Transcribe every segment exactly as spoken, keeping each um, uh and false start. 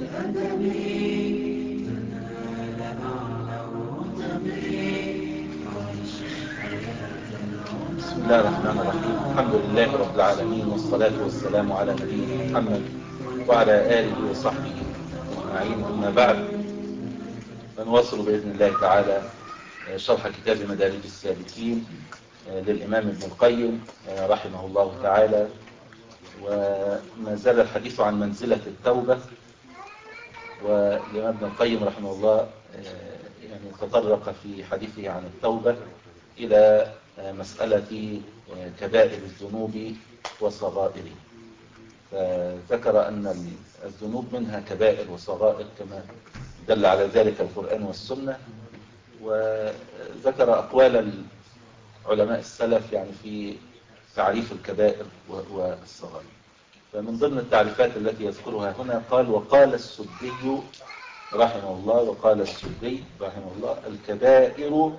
بسم الله الرحمن الرحيم. الحمد لله رب العالمين، والصلاة والسلام على نبينا محمد وعلى آله وصحبه أجمعين. أما بعد، فنواصل بإذن الله تعالى شرح كتاب مدارج السالكين للإمام ابن القيم رحمه الله تعالى، وما زال الحديث عن منزلة التوبة. والإمام ابن القيم رحمه الله يعني تطرق في حديثه عن التوبة إلى مسألة كبائر الذنوب وصغائره، فذكر أن الذنوب منها كبائر وصغائر كما دل على ذلك القرآن والسنة، وذكر أقوال علماء السلف يعني في تعريف الكبائر والصغائر. فمن ضمن التعريفات التي يذكرها هنا قال: وقال السدي رحمه الله وقال السدي رحمه الله الكبائر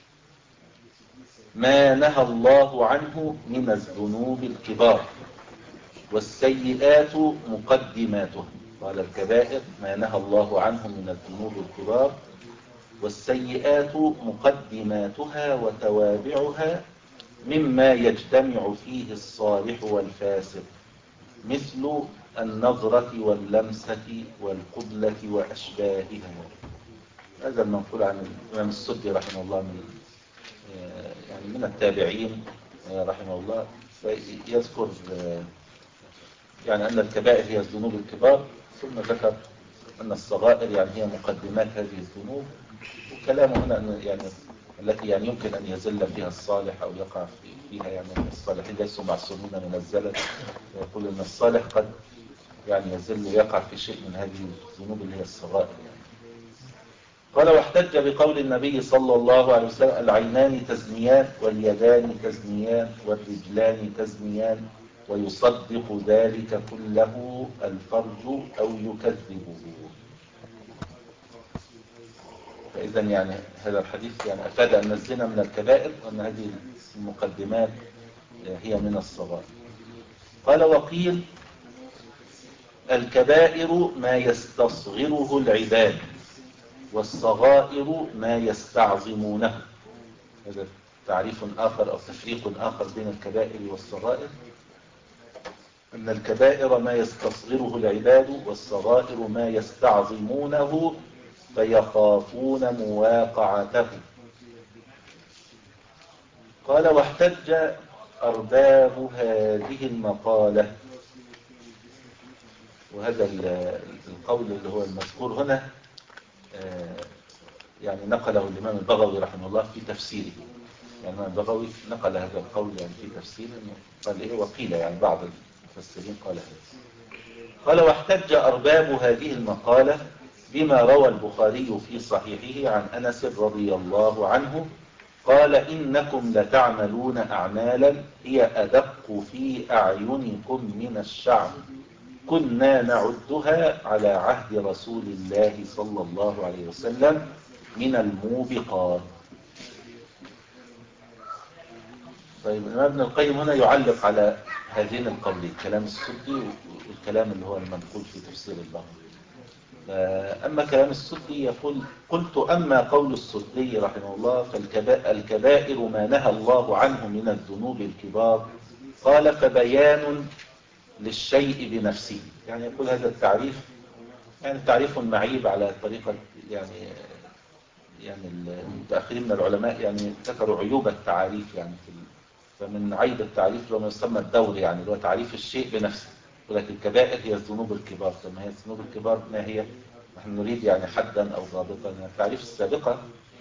ما نهى الله عنه من الذنوب الكبار، والسيئات مقدماتها. قال: الكبائر ما نهى الله عنه من الذنوب الكبار، والسيئات مقدماتها وتوابعها، مما يجتمع فيه الصالح والفاسق، مثل النظرة واللمسة والقبلة وأشباهها. هذا المنقول عن الإمام السدي رحمه الله من يعني من التابعين رحمه الله. يذكر يعني أن الكبائر هي الذنوب الكبار، ثم ذكر أن الصغائر يعني هي مقدمات هذه الذنوب. وكلامه هنا أن يعني التي يعني يمكن أن يزل فيها الصالح أو يقع فيها، يعني الصالحين ليسوا معصومين من الزلل. يقول أن الصالح قد يعني يزل ويقع في شيء من هذه الذنوب اللي هي الصغائر يعني. قال: واحتج بقول النبي صلى الله عليه وسلم: العينان تزنيان، واليدان تزنيان، والرجلان تزنيان، ويصدق ذلك كله الفرج أو يكذبه. فإذا يعني هذا الحديث يعني أفاد أن الزنا من الكبائر، وأن هذه المقدمات هي من الصغائر. قال: وقيل الكبائر ما يستصغره العباد، والصغائر ما يستعظمونه. هذا تعريف آخر أو تفريق آخر بين الكبائر والصغائر، أن الكبائر ما يستصغره العباد، والصغائر ما يستعظمونه فيخافون مواقعته. قال: واحتج أرباب هذه المقالة. وهذا القول اللي هو المذكور هنا يعني نقله الإمام البغوي رحمه الله في تفسيره. يعني الإمام البغوي نقل هذا القول يعني في تفسيره، قال إيه: وقيل يعني بعض المفسرين قال هذا. قال: واحتج أرباب هذه المقالة بما روى البخاري في صحيحه عن أنس رضي الله عنه قال: إنكم لتعملون أعمالا هي أدق في أعينكم من الشعر، كنا نعدها على عهد رسول الله صلى الله عليه وسلم من الموبقات. طيب، الإمام ابن القيم هنا يعلق على هذين القولين، كلام السدي والكلام اللي هو المنقول في تفسير البغوي. أما كلام السدي يقول: قلت: أما قول السدي رحمه الله فالكبائر ما نهى الله عنه من الذنوب الكبار. قال: فبيان للشيء بنفسه. يعني يقول هذا التعريف يعني تعريف معيب على طريقة يعني يعني المتأخرين من العلماء يعني ذكروا عيوب التعاريف. يعني في فمن عيب التعريف لما يسمى الدور، يعني اللي هو تعريف الشيء بنفسه. ولكن الكبائر هي الذنوب الكبار. كما هي الذنوب الكبار ما هي؟ نحن نريد يعني حدا أو ضابطا. يعني التعريف السابقة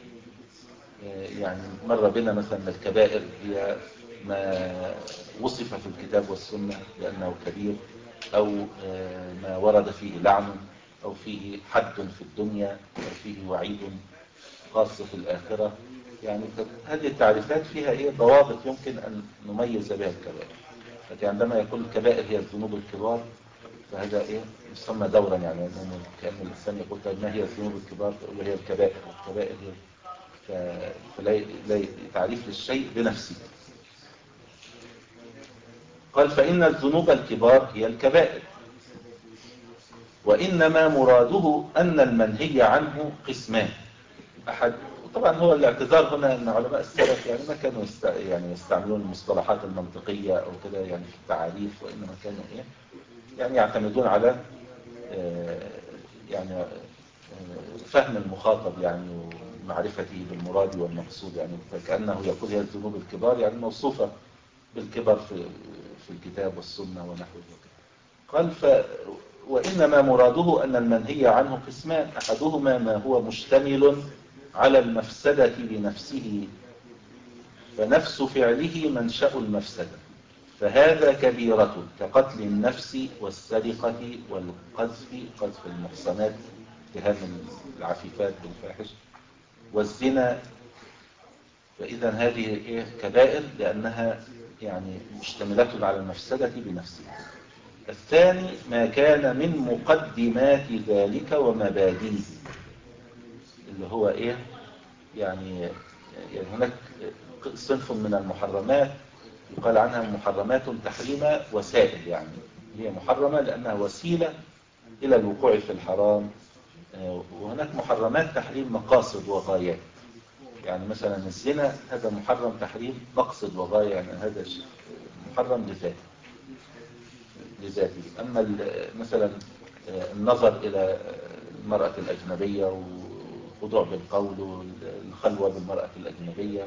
يعني مر بنا مثلا الكبائر هي ما وصف في الكتاب والسنة بأنه كبير، أو ما ورد فيه لعن، أو فيه حد في الدنيا، أو فيه وعيد خاص في الآخرة. يعني هذه التعريفات فيها إيه ضوابط يمكن أن نميز بها الكبائر. لكن عندما يقول الكبائر هي الذنوب الكبار، فهذا إيه يسمى دورا. يعني كأن الإنسان يقول: ما هي الذنوب الكبار؟ فيقول هي الكبائر. والكبائر هي فلا تعريف للشيء بنفسه. قال: فإن الذنوب الكبار هي الكبائر. وإنما مراده أن المنهي عنه قسمان. أحد طبعا هو الاعتذار هنا أن علماء السلف يعني ما كانوا يست... يعني يستعملون المصطلحات المنطقية أو كده يعني في التعاريف، وإنما كانوا إيه يعني يعتمدون على آه يعني آه فهم المخاطب يعني ومعرفته بالمراد والمقصود، يعني فكأنه يقول هي الذنوب الكبار يعني موصوفة بالكبر في في الكتاب والسنة ونحوه. قال ف وإنما مراده أن المنهي عنه قسمان، أحدهما ما هو مشتمل على المفسدة بنفسه فنفس فعله منشأ المفسدة، فهذا كبيرة كقتل النفس والسرقة والقذف، قذف المحصنات اتهام العفيفات بالفاحش والزنا. فإذا هذه كبائر لأنها يعني مشتملة على المفسدة بنفسها. الثاني ما كان من مقدمات ذلك ومبادئه، اللي هو ايه يعني يعني هناك صنف من المحرمات يقال عنها محرمات تحريم وسائل، يعني هي محرمة لأنها وسيلة إلى الوقوع في الحرام، وهناك محرمات تحريم مقاصد وغايات، يعني مثلا الزنا هذا محرم تحريم مقصد وغاية، يعني هذا محرم لذاته لذاته. أما مثلا النظر إلى المرأة الأجنبية والخضوع بالقول والخلوة بالمرأة الأجنبية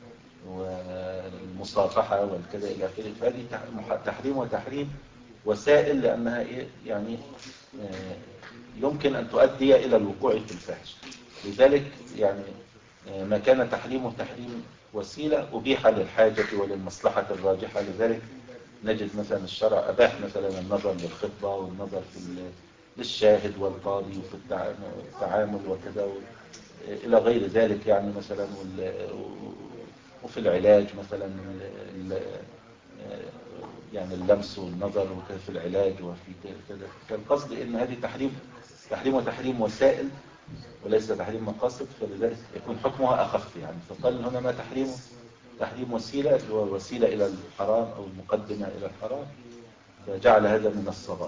والمصافحة والكذا إلى آخره، فهذه تحريم وتحريم وسائل لأنها إيه يعني يمكن أن تؤدي إلى الوقوع في الفاحش. لذلك يعني ما كان تحريمه تحريم وسيلة أبيح للحاجة وللمصلحة الراجحة. لذلك نجد مثلا الشرع أباح مثلا النظر للخطبة والنظر في للشاهد والقاضي وفي التعامل وكذا إلى غير ذلك، يعني مثلا وفي العلاج مثلا يعني اللمس والنظر وكذا في العلاج وفي كذا. فالقصد إن هذه تحريم تحريم وتحريم وسائل وليس تحريم مقاصد، فلذلك يكون حكمها أخف يعني. فقال هنا ما تحريمه تحريم وسيلة ووسيلة إلى الحرام أو المقدمة إلى الحرام، فجعل هذا من الصغائر.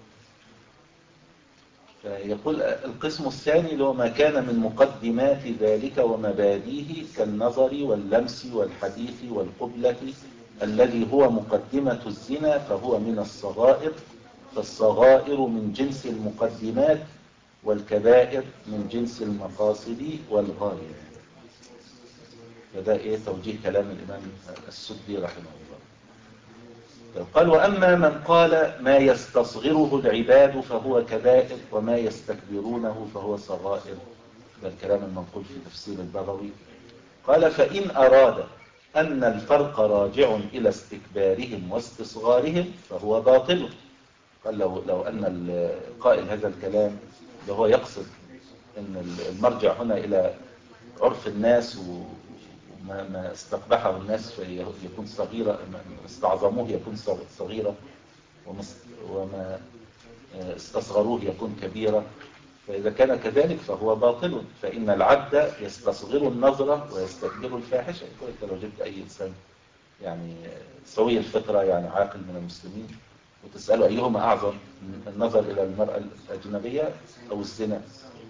فيقول القسم الثاني اللي هو ما كان من مقدمات ذلك ومبادئه كالنظر واللمس والحديث والقبلة الذي هو مقدمة الزنا فهو من الصغائر، فالصغائر من جنس المقدمات والكبائر من جنس المقاصد والغاية. فده ايه توجيه كلام الإمام السدي رحمه الله. قال وأما من قال ما يستصغره العباد فهو كبائر وما يستكبرونه فهو صغائر، ده الكلام المنقول في تفسير البغوي. قال فإن أراد أن الفرق راجع إلى استكبارهم واستصغارهم فهو باطل. قال لو, لو أن القائل هذا الكلام اللي هو يقصد أن المرجع هنا إلى عرف الناس وما ما استقبحه الناس فيكون صغيرة، ما استعظموه يكون صغيرة وما استصغروه يكون كبيرة، فإذا كان كذلك فهو باطل. فإن العبد يستصغر النظرة ويستكبر الفاحشة. لو جبت أي إنسان يعني سوي الفطرة يعني عاقل من المسلمين وتسأله أيهما أعظم، النظر إلى المرأة الأجنبية أو الزنا،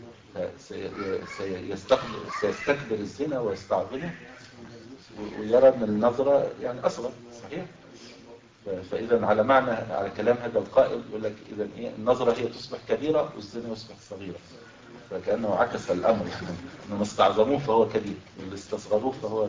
سيستكبر الزنا ويستعظمه ويرى أن النظرة يعني أصغر. صحيح. فإذا على معنى على كلام هذا القائل يقول لك إذا إيه النظرة هي تصبح كبيرة والزنا يصبح صغيرة، فكأنه عكس الأمر. إنما استعظموه فهو كبير واللي استصغروه فهو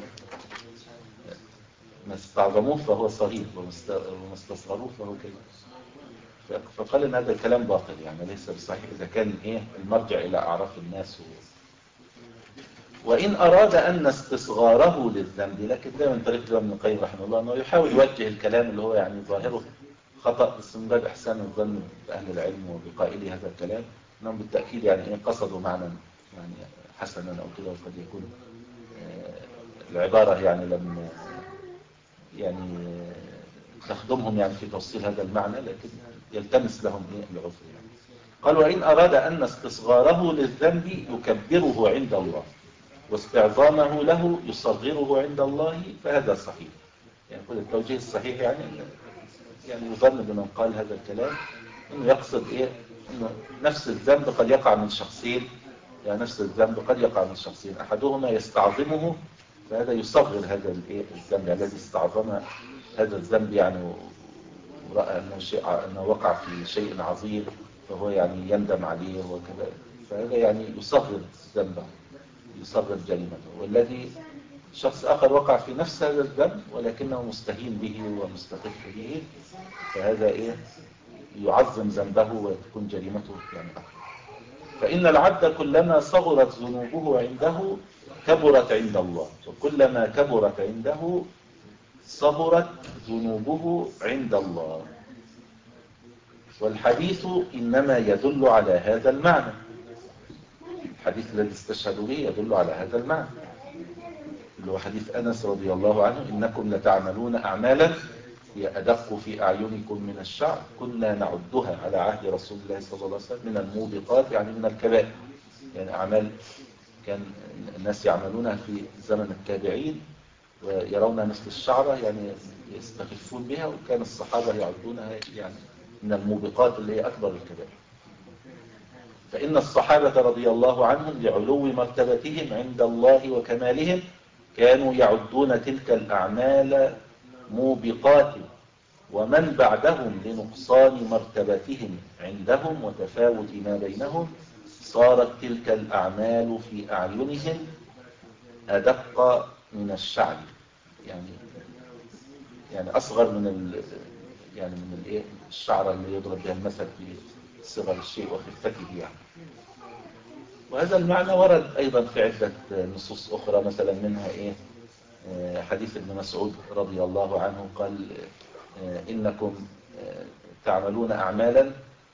ما استعظموه فهو صغير وما استصغروه فهو كبير. فقال ان هذا الكلام باطل يعني ليس بصحيح اذا كان ايه المرجع الى اعراف الناس و... وان اراد ان استصغاره للذنب، لكن ده من طريق الامام ابن القيم رحمه الله انه يحاول يوجه الكلام اللي هو يعني ظاهره خطا بس من باب احسان الظن باهل العلم وبقائلي هذا الكلام انهم بالتاكيد يعني ايه قصدوا معنى يعني حسنا او كده، وقد يكون العباره يعني لم يعني تخدمهم يعني في توصيل هذا المعنى، لكن يلتمس لهم العذر يعني. قال وإن أراد أن استصغاره للذنب يكبره عند الله واستعظامه له يصغره عند الله فهذا صحيح. يعني كل التوجيه الصحيح يعني يعني يظن بمن قال هذا الكلام انه يقصد ايه، انه نفس الذنب قد يقع من شخصين، يعني نفس الذنب قد يقع من شخصين، احدهما يستعظمه فهذا يصغر هذا الايه الذنب الذي استعظم هذا الذنب، يعني ورأى انه شيء انه وقع في شيء عظيم فهو يعني يندم عليه وكذا، فهذا يعني يصغر ذنبه، يصغر جريمته. والذي شخص آخر وقع في نفس هذا الذنب ولكنه مستهين به ومستخف به، فهذا إيه يعظم ذنبه وتكون جريمته يعني أكبر. فإن العبد كلما صغرت ذنوبه عنده كبرت عند الله، وكلما كبرت عنده صغرت ذنوبه عند الله. والحديث إنما يدل على هذا المعنى، الحديث الذي استشهدوا به يدل على هذا المعنى، اللي هو حديث أنس رضي الله عنه: إنكم لتعملون أعمالا هي أدق في أعينكم من الشعر كنا نعدها على عهد رسول الله صلى الله عليه وسلم من الموبقات، يعني من الكبائر، يعني أعمال كان الناس يعملونها في زمن التابعين ويرونها مثل الشعرة، يعني يستخفون بها، وكان الصحابة يعدونها يعني من الموبقات اللي هي أكبر الكبائر. فإن الصحابة رضي الله عنهم لعلو مرتبتهم عند الله وكمالهم كانوا يعدون تلك الأعمال موبقات، ومن بعدهم لنقصان مرتبتهم عندهم وتفاوت ما بينهم صارت تلك الأعمال في أعينهم أدق من الشعر، يعني يعني أصغر من ال يعني من الايه الشعرة اللي يضرب بها المثل في صغر الشيء وخفته يعني. وهذا المعنى ورد أيضا في عدة نصوص أخرى، مثلا منها إيه حديث ابن مسعود رضي الله عنه قال: إنكم تعملون أعمالا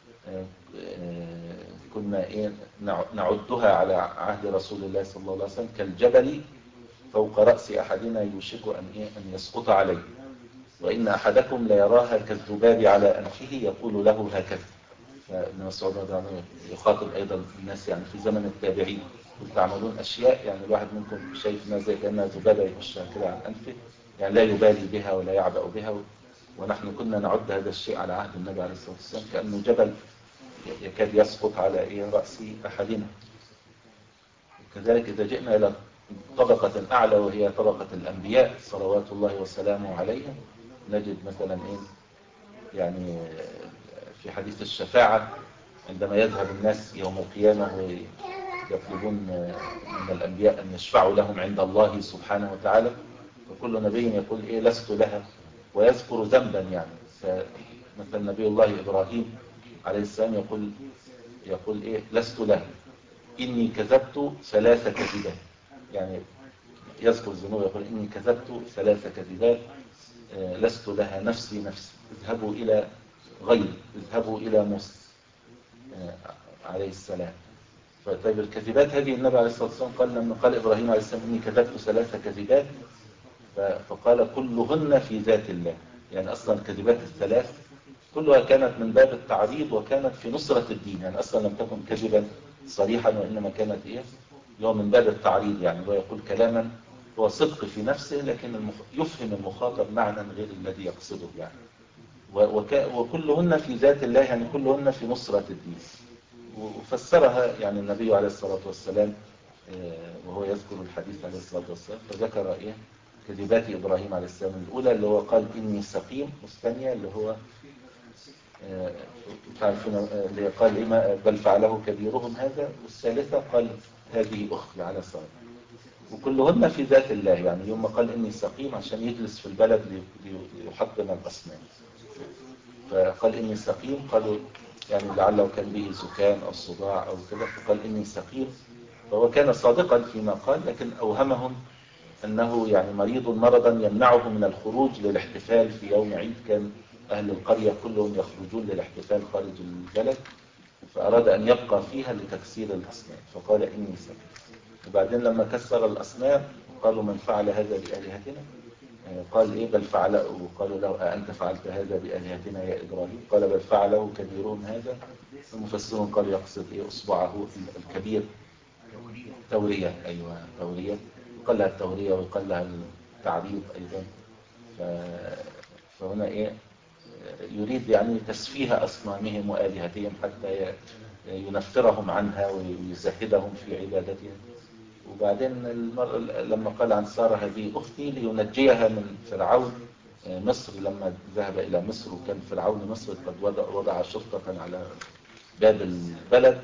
كنا إيه نعدها على عهد رسول الله صلى الله عليه وسلم كالجبل فوق رأس أحدنا يوشك أن إيه أن يسقط عليه، وإن أحدكم ليراها كالذباب على أنفه يقول له هكذا. فابن مسعود رضي الله عنه يخاطب أيضا الناس يعني في زمن التابعين: تعملون أشياء يعني الواحد منكم شايف ما زي كأنها ذبابة يخشها كده عن أنفه، يعني لا يبالي بها ولا يعبأ بها، ونحن كنا نعد هذا الشيء على عهد النبي عليه الصلاة والسلام كأنه جبل يكاد يسقط على إيه رأس أحدنا. كذلك إذا جئنا إلى طبقة أعلى وهي طبقة الأنبياء صلوات الله وسلامه عليهم، نجد مثلا إيه يعني في حديث الشفاعة عندما يذهب الناس يوم القيامة ويطلبون من الأنبياء أن يشفعوا لهم عند الله سبحانه وتعالى، وكل نبي يقول إيه لست لها ويذكر ذنبا، يعني فمثل نبي الله إبراهيم عليه السلام يقول يقول إيه لست لها إني كذبت ثلاث كذبات، يعني يذكر الذنوب يقول إني كذبت ثلاث كذبات لست لها نفسي نفسي اذهبوا إلى غيري اذهبوا إلى موسى عليه السلام. فطيب الكذبات هذه النبي عليه الصلاة والسلام قال لما قال إبراهيم عليه السلام إني كذبت ثلاث كذبات فقال كلهن في ذات الله، يعني أصلا الكذبات الثلاث كلها كانت من باب التعريض وكانت في نصرة الدين، يعني أصلا لم تكن كذبا صريحا وإنما كانت إيه هو من باب التعريض، يعني هو يقول كلاما هو صدق في نفسه لكن المخ... يفهم المخاطب معنى غير الذي يقصده يعني. وك... وكلهن في ذات الله، يعني كلهن في نصرة الدين. وفسرها يعني النبي عليه الصلاة والسلام وهو يذكر الحديث عليه الصلاة والسلام، فذكر إيه كذبات إبراهيم عليه السلام الأولى اللي هو قال إني سقيم، والثانية اللي هو تعرفون اللي قال إيه بل فعله كبيرهم هذا، والثالثة قال هذه أختي على صلاة. وكلهن في ذات الله، يعني يوم قال إني سقيم عشان يجلس في البلد ليحطم الأصنام، فقال إني سقيم قالوا يعني لعله كان به زكام أو صداع أو كذا، فقال إني سقيم، فهو كان صادقا فيما قال لكن أوهمهم أنه يعني مريض مرضا يمنعه من الخروج للاحتفال في يوم عيد، كان أهل القرية كلهم يخرجون للاحتفال خارج البلد، فأراد أن يبقى فيها لتكسير الأصنام فقال إني سقيم. وبعدين لما كسر الأصنام قالوا من فعل هذا بآلهتنا؟ قال إيه بل فعله، وقالوا له أأنت فعلت هذا بآلهتنا يا إبراهيم؟ قال بل فعله كبيرون هذا. المفسرون قالوا يقصد إيه أصبعه الكبير تورية، أيوة تورية، وقال لها التورية وقال لها التعريض أيضا. فهنا إيه يريد يعني تسفيه أصنامهم وآلهتهم حتى ينفرهم عنها ويزهدهم في عبادتهم. وبعدين المرة لما قال عن سارة هذه أختي لينجيها من فرعون مصر، لما ذهب إلى مصر وكان فرعون مصر قد وضع شرطة على باب البلد،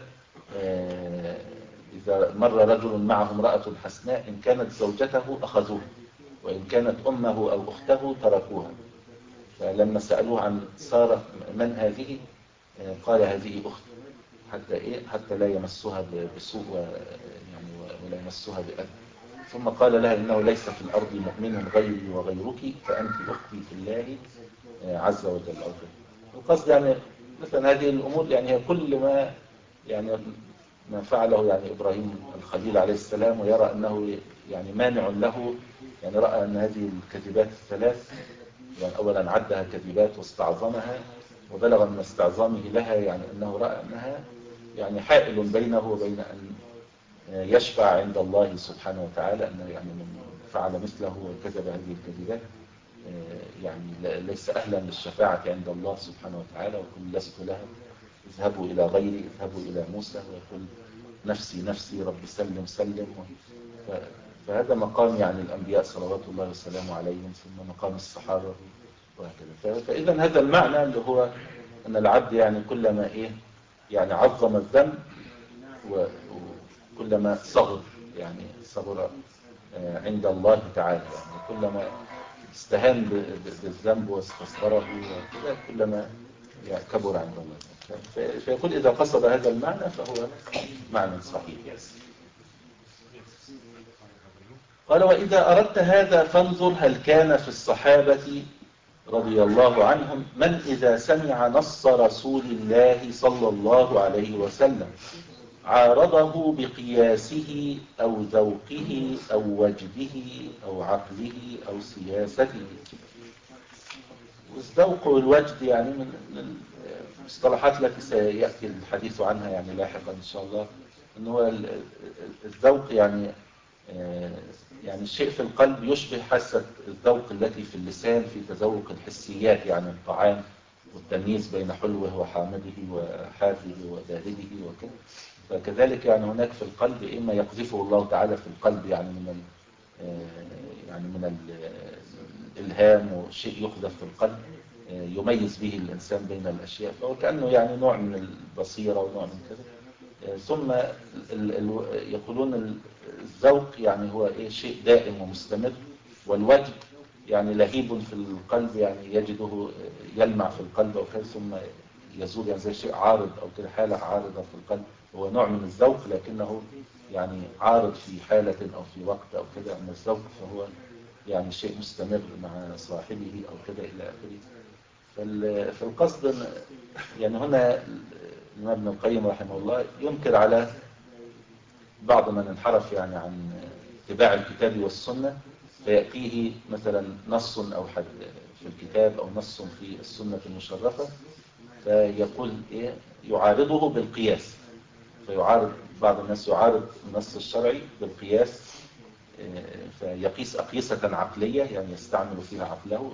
إذا مر رجل معه امرأة حسناء إن كانت زوجته أخذوها وإن كانت أمه أو أخته تركوها. فلما سألوه عن سارة من هذه قال هذه أختي، حتى إيه حتى لا يمسها بسوء يعني ولا يمسها بأذى. ثم قال لها إنه ليس في الأرض مؤمن غيري وغيرك فأنت أختي في الله عز وجل. القصد يعني مثلا هذه الأمور يعني هي كل ما يعني ما فعله يعني إبراهيم الخليل عليه السلام، ويرى أنه يعني مانع له، يعني رأى أن هذه الكذبات الثلاث يعني أولا عدها كذبات واستعظمها، وبلغ من استعظامه لها يعني أنه رأى أنها يعني حائل بينه وبين أن يشفع عند الله سبحانه وتعالى، أنه يعني من فعل مثله وكذب هذه الكذبات يعني ليس أهلا للشفاعة عند الله سبحانه وتعالى، ويقول لست لها، اذهبوا إلى غيري، اذهبوا إلى موسى، ويقول نفسي نفسي رب سلم سلم. فهذا مقام يعني الأنبياء صلوات الله وسلامه عليهم، ثم مقام الصحابة وهكذا. فإذا هذا المعنى اللي هو أن العبد يعني كلما إيه يعني عظم الذنب وكلما صغر يعني صغر عند الله تعالى، يعني كلما استهان بالذنب واستصغره كلما يعني كبر عند الله. فيقول إذا قصد هذا المعنى فهو معنى صحيح. قال وإذا أردت هذا فانظر هل كان في الصحابة رضي الله عنهم من إذا سمع نص رسول الله صلى الله عليه وسلم عارضه بقياسه أو ذوقه أو وجده أو عقله أو سياسته. والذوق والوجد يعني من المصطلحات التي سيأتي الحديث عنها يعني لاحقا إن شاء الله، إن هو الذوق يعني يعني الشيء في القلب يشبه حاسة الذوق التي في اللسان في تذوق الحسيات، يعني الطعام والتمييز بين حلوه وحامضه وحافظه وبارده وكذا. فكذلك يعني هناك في القلب إما يقذفه الله تعالى في القلب يعني من يعني من الإلهام وشيء يقذف في القلب يميز به الإنسان بين الأشياء، فهو كأنه يعني نوع من البصيرة ونوع من كذا. ثم يقولون الذوق يعني هو إيه شيء دائم ومستمر، والوجد يعني لهيب في القلب يعني يجده يلمع في القلب أو كذا ثم يزول، يعني زي شيء عارض أو كده حالة عارضة في القلب. هو نوع من الذوق لكنه يعني عارض في حالة أو في وقت أو كده. أما الذوق فهو يعني شيء مستمر مع صاحبه أو كده إلى آخره. فالقصد يعني هنا الإمام ابن القيم رحمه الله ينكر على بعض من انحرف يعني عن اتباع الكتاب والسنة، فيأتيه مثلا نص أو حد في الكتاب أو نص في السنة المشرفة فيقول إيه يعارضه بالقياس. فيعارض بعض الناس يعارض النص الشرعي بالقياس، فيقيس أقيسة عقلية يعني يستعمل فيها عقله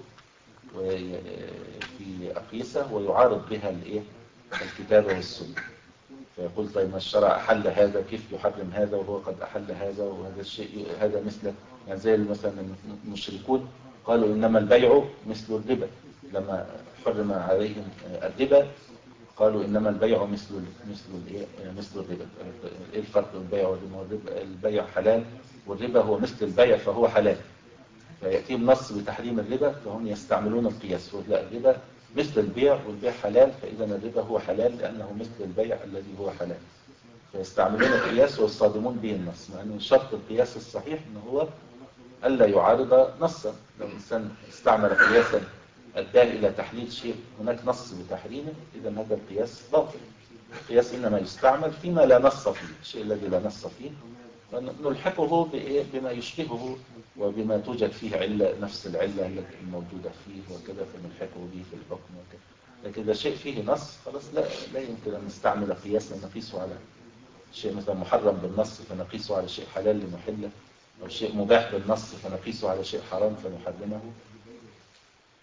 في أقيسة ويعارض بها الإيه الكتاب والسنة. فيقول طيب ما الشرع أحل هذا كيف يحرم هذا وهو قد أحل هذا، وهذا الشيء هذا مثل يعني زي مثلا المشركون قالوا إنما البيع مثل الربا، لما حرم عليهم الربا قالوا إنما البيع مثل مثل الإيه مثل الربا. إيه الفرق بين البيع والربا؟ البيع حلال والربا هو مثل البيع فهو حلال. فيأتيهم نص بتحريم الربا فهم يستعملون القياس، لا الربا مثل البيع والبيع حلال فإذا الربا هو حلال لأنه مثل البيع الذي هو حلال. فيستعملون القياس ويصادمون به النص، مع أن شرط القياس الصحيح أنه هو ألا يعارض نصا. لو الإنسان استعمل قياسا أداه إلى تحليل شيء هناك نص بتحريمه إذا هذا القياس باطل. القياس إنما يستعمل فيما لا نص فيه، الشيء الذي لا نص فيه نلحقه بما يشبهه وبما توجد فيه علة نفس العلة التي الموجودة فيه وكذا فنلحقه به في الحكم وكذا. لكن إذا شيء فيه نص خلاص لا لا يمكن أن نستعمل قياسا نقيسه على شيء مثلا محرم بالنص فنقيسه على شيء حلال لنحله، أو شيء مباح بالنص فنقيسه على شيء حرام فنحرمه.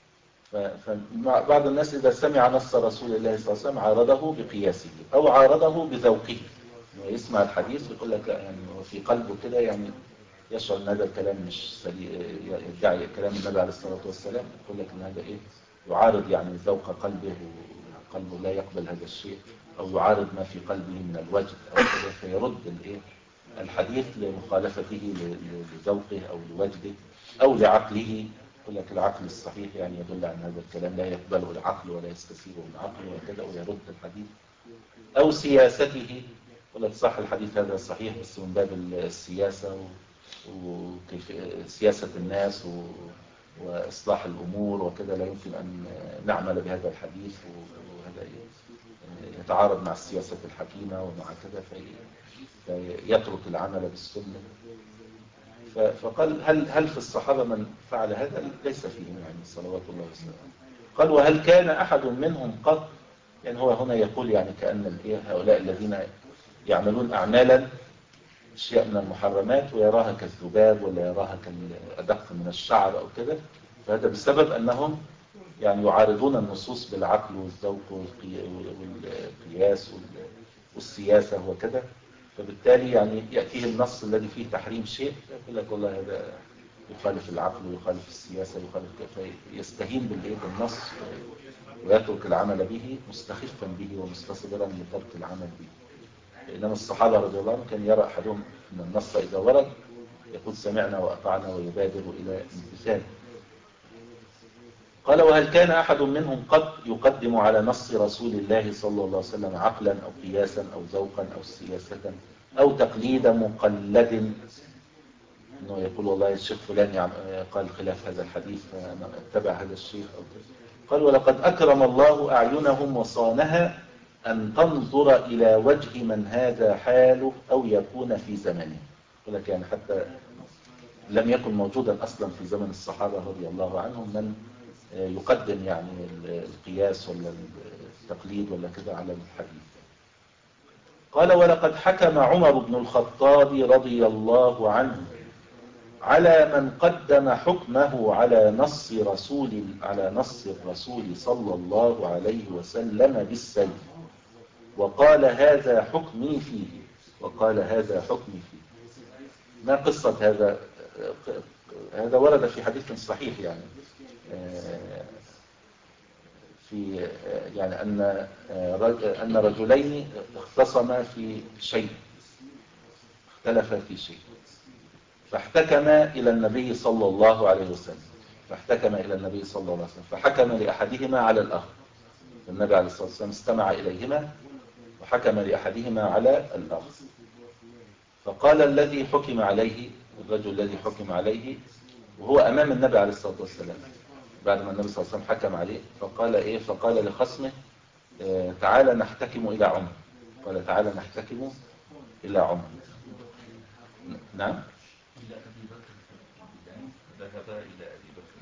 فبعض الناس إذا سمع نص رسول الله صلى الله عليه وسلم عارضه بقياسه أو عارضه بذوقه، يسمع الحديث ويقول لك لا، يعني هو في قلبه كده يعني يشعر ان هذا الكلام مش سليم، يدعي كلام النبي عليه الصلاة والسلام، يقول لك ان هذا ايه يعارض يعني ذوق قلبه، وقلبه لا يقبل هذا الشيء، او يعارض ما في قلبه من الوجد او كده، فيرد الايه الحديث لمخالفته لذوقه او لوجده او لعقله. يقول لك العقل الصحيح يعني يدل عن هذا الكلام لا يقبله العقل ولا يستسيغه العقل وكذا، ويرد الحديث. او سياسته، يقول لك صح الحديث هذا صحيح بس من باب السياسة وكيف سياسة الناس و... وإصلاح الأمور وكذا، لا يمكن أن نعمل بهذا الحديث، وهذا يتعارض مع السياسة الحكيمة ومع كذا، في... فيترك العمل بالسنة. ف... فقال هل هل في الصحابة من فعل هذا؟ ليس فيهم يعني صلوات الله وسلامه. قال وهل كان أحد منهم قط، يعني هو هنا يقول يعني كأن هؤلاء الذين يعملون أعمالا أشياء من المحرمات ويراها كالذباب ولا يراها كالأدق من الشعر أو كده، فهذا بسبب أنهم يعني يعارضون النصوص بالعقل والذوق والقياس والسياسة وكذا، فبالتالي يعني يأتيه النص الذي فيه تحريم شيء يقول لك والله هذا يخالف العقل ويخالف السياسة ويخالف كيف، يستهين بالنص ويترك العمل به مستخفا به ومستصغرا لترك العمل به. إنما الصحابة رضي الله عنهم كان يرى أحدهم أن النص إذا ورد يقول سمعنا وأطعنا ويبادر إلى امتثاله. قال وهل كان أحد منهم قد يقدم على نص رسول الله صلى الله عليه وسلم عقلا أو قياسا أو ذوقا أو سياسة أو تقليد مقلد، أنه يقول والله الشيخ فلان قال خلاف هذا الحديث فاتبع هذا الشيخ أو كذا. قال ولقد أكرم الله أعينهم وصانها أن تنظر إلى وجه من هذا حاله أو يكون في زمنه. يقول لك يعني حتى لم يكن موجودا أصلا في زمن الصحابة رضي الله عنهم من يقدم يعني القياس ولا التقليد ولا كذا على الحديث. قال ولقد حكم عمر بن الخطاب رضي الله عنه على من قدم حكمه على نص رسول على نص الرسول صلى الله عليه وسلم بالسيف، وقال هذا حكمي فيه وقال هذا حكمي فيه. ما قصة هذا؟ هذا ورد في حديث صحيح يعني في يعني أن أن رجلين اختصما في شيء، اختلفا في شيء، فاحتكما إلى النبي صلى الله عليه وسلم فاحتكم إلى النبي صلى الله عليه وسلم فحكم لأحدهما على الآخر. النبي عليه الصلاة والسلام استمع إليهما وحكم لأحدهما على الآخر. فقال الذي حكم عليه، الرجل الذي حكم عليه وهو أمام النبي عليه الصلاة والسلام بعد ما النبي صلى الله عليه وسلم حكم عليه، فقال إيه فقال لخصمه اه تعالى نحتكم إلى عمر. قال تعالى نحتكم إلى عمر. نعم ذهب إلى أبي بكر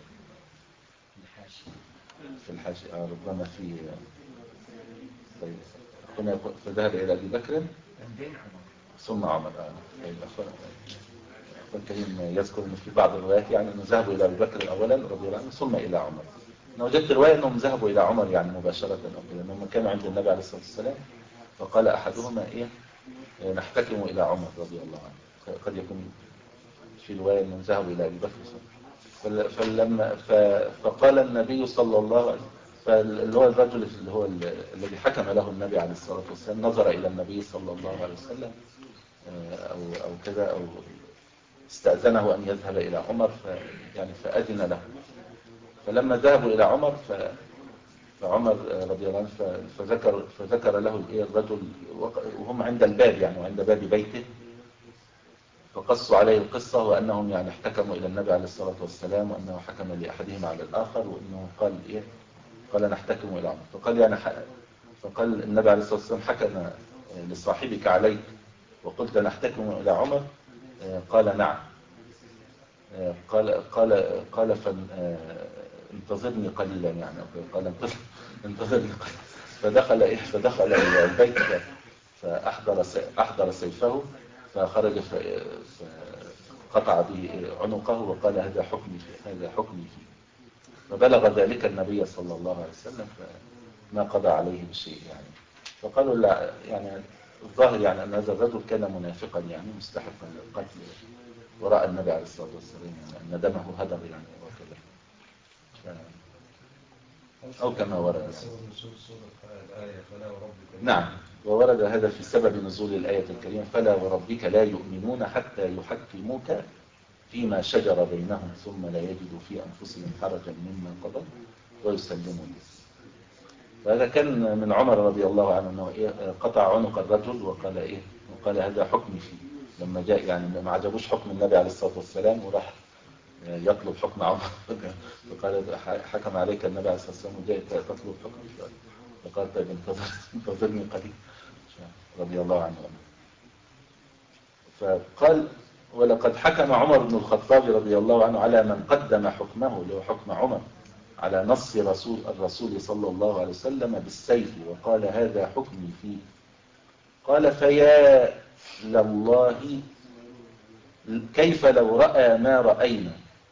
في الحاشية آه ربما في طيب هنا فذهب إلى أبي بكر ثم عمر. آه. طيب أخوان الكريم يذكر أن في بعض الروايات يعني أنه ذهبوا إلى أبي بكر أولا رضي الله عنه ثم إلى عمر. أنا وجدت رواية أنهم ذهبوا إلى عمر يعني مباشرة أو كده، أنهم كانوا عند النبي عليه الصلاة والسلام فقال أحدهما إيه نحتكم إلى عمر رضي الله عنه. قد يكون في رواية أنهم ذهبوا إلى أبي بكر. فلما فقال النبي صلى الله عليه وسلم، فاللي هو الرجل اللي هو الذي حكم له النبي عليه الصلاة والسلام نظر إلى النبي صلى الله عليه وسلم أو أو كذا أو استأذنه أن يذهب إلى عمر يعني فأذن له. فلما ذهبوا إلى عمر ف فعمر رضي الله عنه فذكر فذكر له الرجل وهم عند الباب يعني وعند باب بيته، فقصوا عليه القصة وأنهم يعني احتكموا إلى النبي عليه الصلاة والسلام وأنه حكم لأحدهم على الآخر وأنه قال إيه قال نحتكم إلى عمر. فقال يعني فقال النبي عليه الصلاة والسلام حكم لصاحبك عليك وقلت نحتكم إلى عمر؟ قال نعم. قال قال قال فانتظرني قليلا يعني قال انتظرني قليلا. فدخل إيه فدخل البيت فأحضر أحضر سيفه فخرج فقطع به عنقه وقال هذا حكمي فيه هذا حكمي فيه. فبلغ ذلك النبي صلى الله عليه وسلم فما قضى عليه بشيء يعني. فقالوا لا يعني الظاهر يعني أن هذا الرجل كان منافقا يعني مستحقا للقتل وراء النبي عليه الصلاة والسلام يعني أن دمه هدر يعني وكذا أو كما ورد يعني. نعم وورد هذا في سبب نزول الآية الكريمة فلا وربك لا يؤمنون حتى يحكموك فيما شجر بينهم ثم لا يجدوا في أنفسهم حرجا مما قضوا ويسلموا تسليما. فهذا كان من عمر رضي الله عنه أنه قطع عنق الرجل وقال إيه وقال هذا حكمي فيه لما جاء يعني ما عجبوش حكم النبي عليه الصلاة والسلام وراح يطلب حكم عمر فقال حكم عليك النبي عليه الصلاة والسلام وجاء تطلب حكمي فقال طيب انتظر انتظرني قليل رضي الله عنه. فقال ولقد حكم عمر بن الخطاب رضي الله عنه على من قدم حكمه اللي هو حكم عمر على نص رسول الرسول صلى الله عليه وسلم بالسيف وقال هذا حكمي فيه. قال فيا لله كيف لو رأى ما رأينا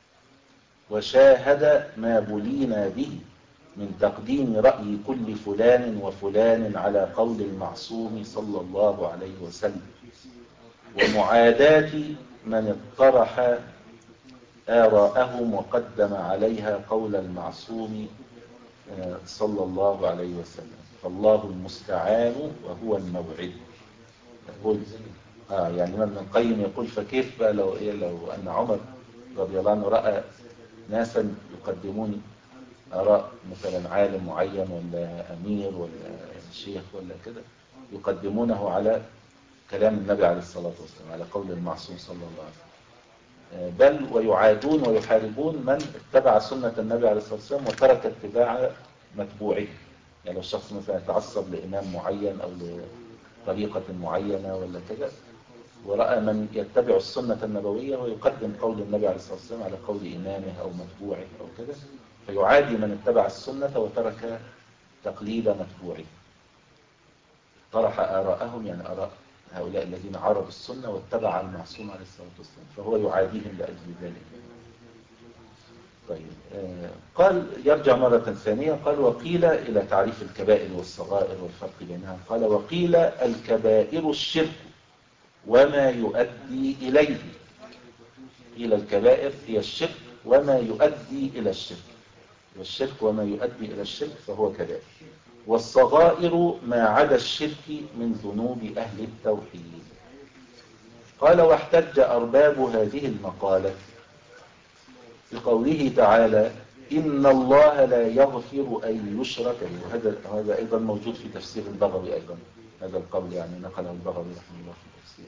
وشاهد ما بلينا به من تقديم رأي كل فلان وفلان على قول المعصوم صلى الله عليه وسلم ومعاداة من اطرح آراءهم وقدم عليها قول المعصوم صلى الله عليه وسلم فالله المستعان وهو الموعد. يقول آه يعني ابن القيم يقول فكيف بقى لو إيه لو أن عمر رضي الله عنه رأى ناسا يقدمون آراء مثلا عالم معين ولا أمير ولا شيخ ولا كده يقدمونه على كلام النبي عليه الصلاة والسلام على قول المعصوم صلى الله عليه وسلم بل ويعادون ويحاربون من اتبع سنة النبي عليه الصلاة والسلام وترك اتباع متبوعه. يعني لو الشخص مثلا يتعصب لإمام معين أو لطريقة معينة ولا كده ورأى من يتبع السنة النبوية ويقدم قول النبي عليه الصلاة والسلام على قول إمامه أو متبوعه أو كده فيعادي من اتبع السنة وترك تقليد متبوعه. طرح آراءهم يعني آراء هؤلاء الذين عرضوا السنة واتبع المعصوم عليه الصلاة والسلام فهو يعاديهم لأجل ذلك. طيب آه قال يرجع مرة ثانية قال وقيل إلى تعريف الكبائر والصغائر والفرق بينها قال وقيل الكبائر الشرك وما يؤدي إليه. قيل الكبائر هي الشرك وما يؤدي إلى الشرك والشرك وما يؤدي إلى الشرك فهو كبائر والصغائر ما عدا الشرك من ذنوب أهل التوحيد. قال واحتج أرباب هذه المقالة بقوله تعالى إن الله لا يغفر أن يشرك به. هذا هذا أيضا موجود في تفسير البغوي أيضا هذا القول يعني نقله البغوي رحمه الله في التفسير.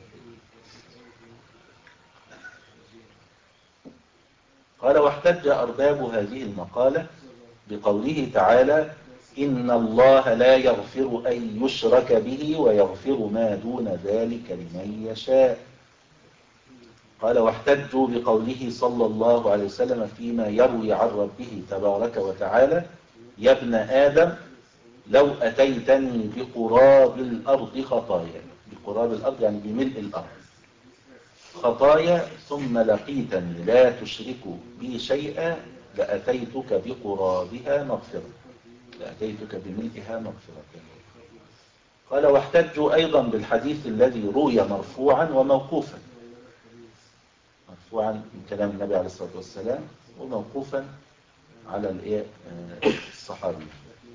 قال واحتج أرباب هذه المقالة بقوله تعالى إن الله لا يغفر أن يشرك به ويغفر ما دون ذلك لمن يشاء. قال واحتجوا بقوله صلى الله عليه وسلم فيما يروي عن ربه تبارك وتعالى يا ابن آدم لو أتيتني بقراب الأرض خطايا. بقراب الأرض يعني بملء الأرض خطايا ثم لقيتني لا تشرك بي شيئا لأتيتك بقرابها مغفرة لأتيتك بملئها مغفرة. قال واحتجوا أيضا بالحديث الذي روي مرفوعا وموقوفا. مرفوعا من كلام النبي عليه الصلاة والسلام وموقوفا على الصحابي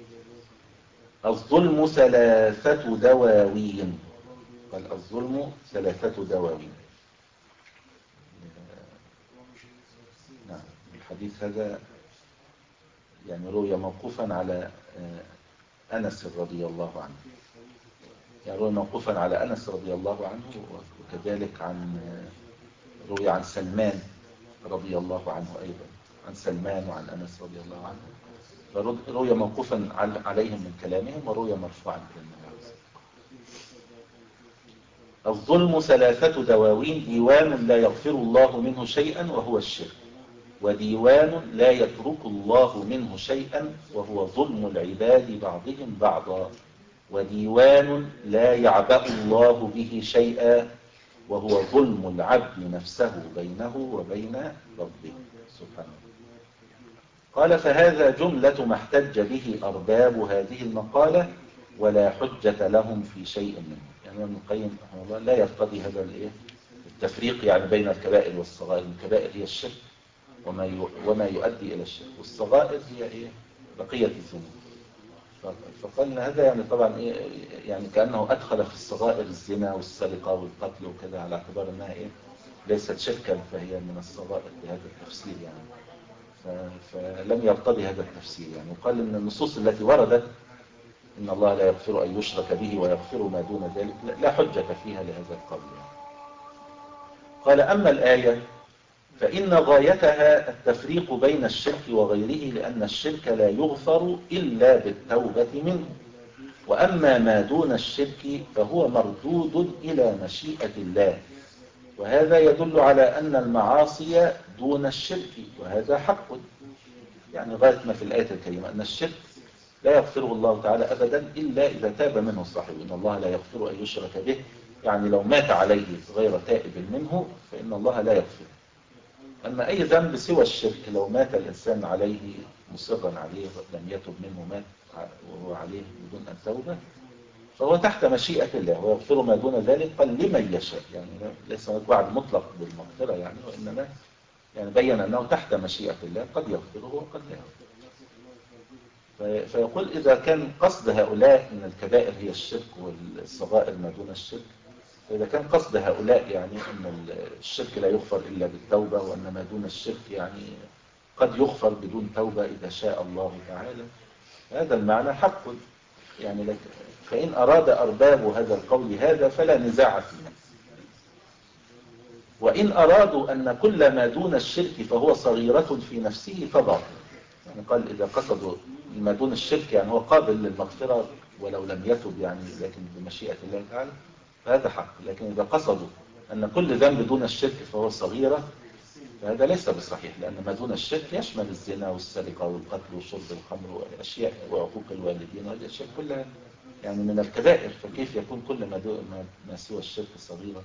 الظلم ثلاثة دواوين. قال الظلم ثلاثة دواوين. نعم الحديث هذا يعني روي موقوفا على أنس رضي الله عنه يعني روي موقوفا على أنس رضي الله عنه وكذلك عن روي عن سلمان رضي الله عنه أيضا عن سلمان وعن أنس رضي الله عنه فروي موقوفا عليهم من كلامهم وروي مرفوعا إلى النبي عليه الصلاة والسلام. الظلم ثلاثة دواوين ديوان لا يغفر الله منه شيئا وهو الشرك وديوان لا يترك الله منه شيئا وهو ظلم العباد بعضهم بعضا وديوان لا يعبأ الله به شيئا وهو ظلم العبد نفسه بينه وبين ربه سبحانه. قال فهذا جملة ما احتج به أرباب هذه المقالة ولا حجة لهم في شيء منه. يعني ابن القيم رحمه الله لا يرتضي هذا الايه التفريق يعني بين الكبائر والصغائر. الكبائر هي الشرك وما وما يؤدي إلى الشرك، والصغائر هي ايه بقية الذنوب. فقال هذا يعني طبعا ايه يعني كأنه أدخل في الصغائر الزنا والسرقة والقتل وكذا على اعتبار انها ايه ليست شركا فهي من الصغائر بهذا التفسير يعني. فلم يرتضي هذا التفسير يعني، وقال ان النصوص التي وردت ان الله لا يغفر ان يشرك به ويغفر ما دون ذلك لا حجة فيها لهذا القول يعني. قال اما الآية فإن غايتها التفريق بين الشرك وغيره، لأن الشرك لا يغفر إلا بالتوبة منه، وأما ما دون الشرك فهو مردود إلى مشيئة الله، وهذا يدل على أن المعاصي دون الشرك، وهذا حق. يعني غاية ما في الآية الكريمة أن الشرك لا يغفره الله تعالى أبدا إلا إذا تاب منه الصاحب. إن الله لا يغفر أن يشرك به، يعني لو مات عليه غير تائب منه فإن الله لا يغفره. أما أي ذنب سوى الشرك لو مات الإنسان عليه مصرا عليه لم يتب منه مات وهو عليه بدون أن توبة فهو تحت مشيئة الله ويغفر ما دون ذلك قال لمن يشاء. يعني ليس وعد مطلق بالمغفرة يعني، وإنما يعني بين أنه تحت مشيئة الله قد يغفره وقد لا يغفره. فيقول إذا كان قصد هؤلاء من الكبائر هي الشرك والصغائر ما دون الشرك، فإذا كان قصد هؤلاء يعني أن الشرك لا يغفر إلا بالتوبة، وأن ما دون الشرك يعني قد يغفر بدون توبة إذا شاء الله تعالى، هذا المعنى حق يعني لك. فإن أراد أرباب هذا القول هذا فلا نزاع فيه. وإن أرادوا أن كل ما دون الشرك فهو صغيرة في نفسه فباطل. يعني قال إذا قصدوا ما دون الشرك يعني هو قابل للمغفرة ولو لم يتب يعني لكن بمشيئة الله تعالى فهذا حق. لكن إذا قصدوا أن كل ذنب دون الشرك فهو صغيرة فهذا ليس بصحيح، لأن ما دون الشرك يشمل الزنا والسرقة والقتل وشرب الخمر والأشياء وعقوق الوالدين والأشياء كلها يعني من الكبائر، فكيف يكون كل ما, ما, ما سوى الشرك صغيرة؟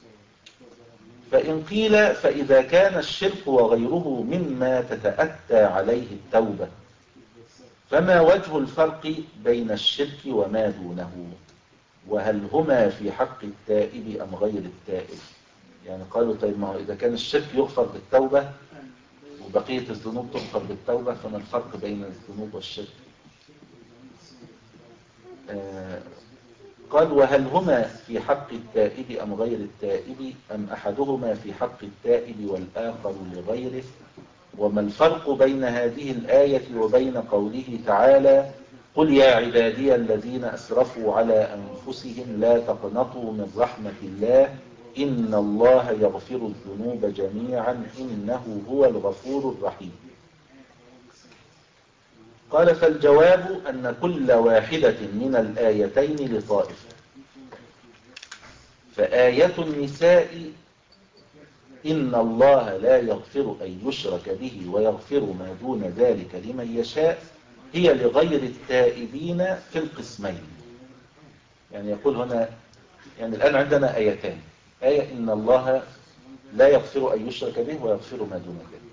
فإن قيل فإذا كان الشرك وغيره مما تتأتى عليه التوبة فما وجه الفرق بين الشرك وما دونه؟ وهل هما في حق التائب أم غير التائب؟ يعني قالوا طيب ما هو إذا كان الشرك يغفر بالتوبة وبقية الذنوب تغفر بالتوبة فما الفرق بين الذنوب والشرك؟ آه قال وهل هما في حق التائب أم غير التائب أم أحدهما في حق التائب والآخر لغيره؟ وما الفرق بين هذه الآية وبين قوله تعالى قل يا عبادي الذين أسرفوا على أنفسهم لا تقنطوا من رحمة الله إن الله يغفر الذنوب جميعا إنه هو الغفور الرحيم؟ قال فالجواب أن كل واحدة من الآيتين لطائفة. فآية النساء إن الله لا يغفر أن يشرك به ويغفر ما دون ذلك لمن يشاء هي لغير التائبين في القسمين. يعني يقول هنا يعني الآن عندنا آيتان، آية إن الله لا يغفر أن يشرك به ويغفر ما دون ذلك،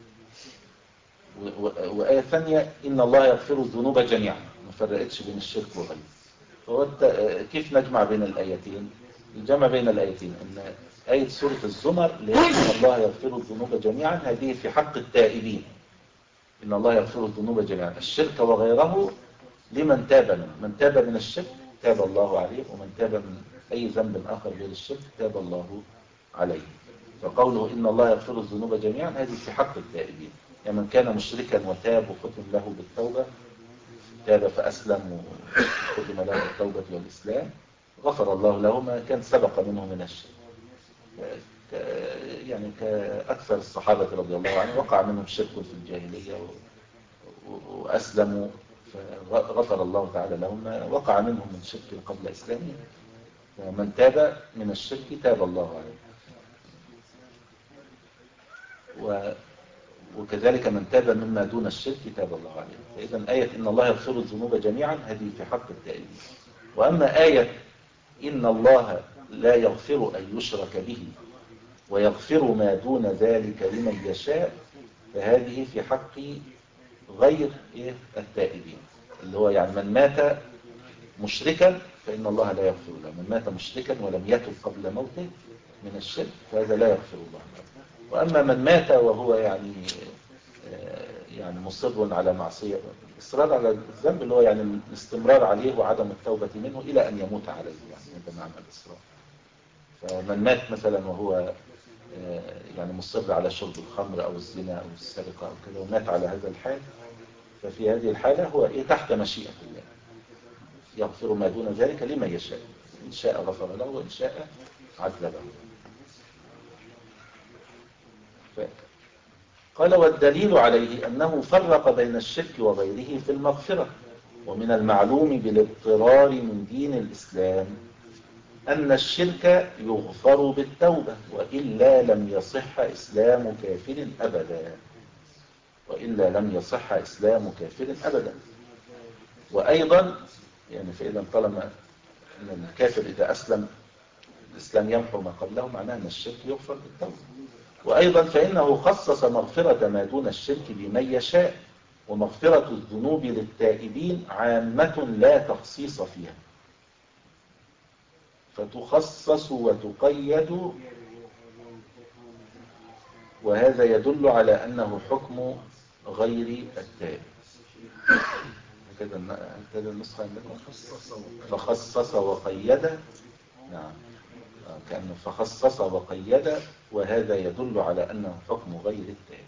وآية ثانية إن الله يغفر الذنوب جميعا ما فرقتش بين الشرك وغيره. فهو كيف نجمع بين الآيتين؟ الجمع بين الآيتين أن آية سورة الزمر لأن الله يغفر الذنوب جميعا هذه في حق التائبين، إن الله يغفر الذنوب جميعا. الشرك وغيره لمن تاب منه، من تاب من الشرك تاب الله عليه، ومن تاب من أي ذنب آخر غير الشرك تاب الله عليه. فقوله إن الله يغفر الذنوب جميعا هذه في حق التائبين، يعني من كان مشركا وتاب وختم له بالتوبة تاب فأسلم وختم له بالتوبة والإسلام غفر الله له ما كان سبق منه من الشرك. يعني كأكثر الصحابة رضي الله عنهم وقع منهم شرك في الجاهلية وأسلموا فغفر الله تعالى لهم ما وقع منهم من شرك قبل إسلامه. فمن تاب من الشرك تاب الله عليه، وكذلك من تاب مما دون الشرك تاب الله عليه. فإذا آية إن الله يغفر الذنوب جميعا هذه في حق التائبين. وأما آية إن الله لا يغفر أن يشرك به ويغفر ما دون ذلك لمن يشاء فهذه في حق غير إيه التائبين، اللي هو يعني من مات مشركا فإن الله لا يغفر له. من مات مشركا ولم يتب قبل موته من الشرك فهذا لا يغفر الله. وأما من مات وهو يعني يعني مصر على معصية، إصرار على الذنب اللي هو يعني الاستمرار عليه وعدم التوبة منه إلى أن يموت عليه، يعني هذا معنى الإصرار. فمن مات مثلا وهو يعني مصر على شرب الخمر أو الزنا أو السرقة أو كذا ومات على هذا الحال، ففي هذه الحالة هو إيه تحت مشيئة الله، يغفر ما دون ذلك لمن يشاء، إن شاء غفر له وإن شاء عذبه. قال والدليل عليه أنه فرق بين الشرك وغيره في المغفرة. ومن المعلوم بالاضطرار من دين الإسلام أن الشرك يغفر بالتوبة وإلا لم يصح إسلام كافر أبدا، وإلا لم يصح إسلام كافر أبدا. وأيضا يعني فإذا طالما أن الكافر إذا أسلم الإسلام يمحو ما قبله، معناه أن الشرك يغفر بالتوبة. وأيضا فإنه خصص مغفرة ما دون الشرك بمن يشاء، ومغفرة الذنوب للتائبين عامة لا تخصيص فيها، فتخصص وتقيد، وهذا يدل على أنه حكم غير التائب. هكذا النسخة عندكم فخصص وقيد. نعم كأنه فخصص وقيد، وهذا يدل على أنه حكم غير التائب.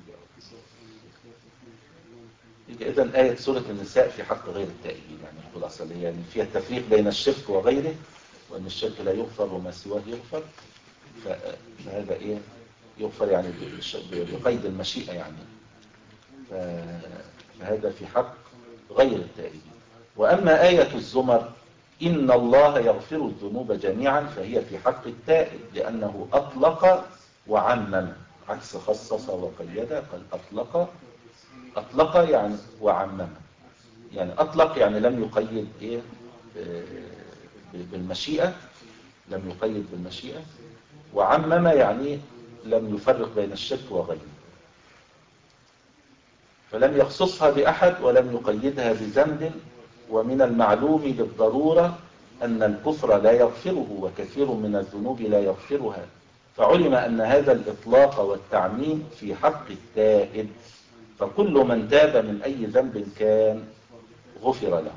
إذن آية سورة النساء في حق غير التائبين يعني الخلاصة اللي يعني فيها التفريق بين الشرك وغيره، وأن الشرك لا يغفر وما سواه يغفر، فهذا إيه يغفر يعني بقيد المشيئة يعني، فهذا في حق غير التائبين. وأما آية الزمر إن الله يغفر الذنوب جميعا فهي في حق التائب، لأنه أطلق وعمم، عكس خصص وقيد. قال أطلق، أطلق يعني وعمم، يعني أطلق يعني لم يقيد إيه بالمشيئة، لم يقيد بالمشيئة، وعمم يعني لم يفرق بين الشرك وغيره، فلم يخصصها بأحد ولم يقيدها بذنب. ومن المعلوم بالضرورة أن الكفر لا يغفره وكثير من الذنوب لا يغفرها، فعلم أن هذا الإطلاق والتعميم في حق التائب، فكل من تاب من أي ذنب كان غفر له.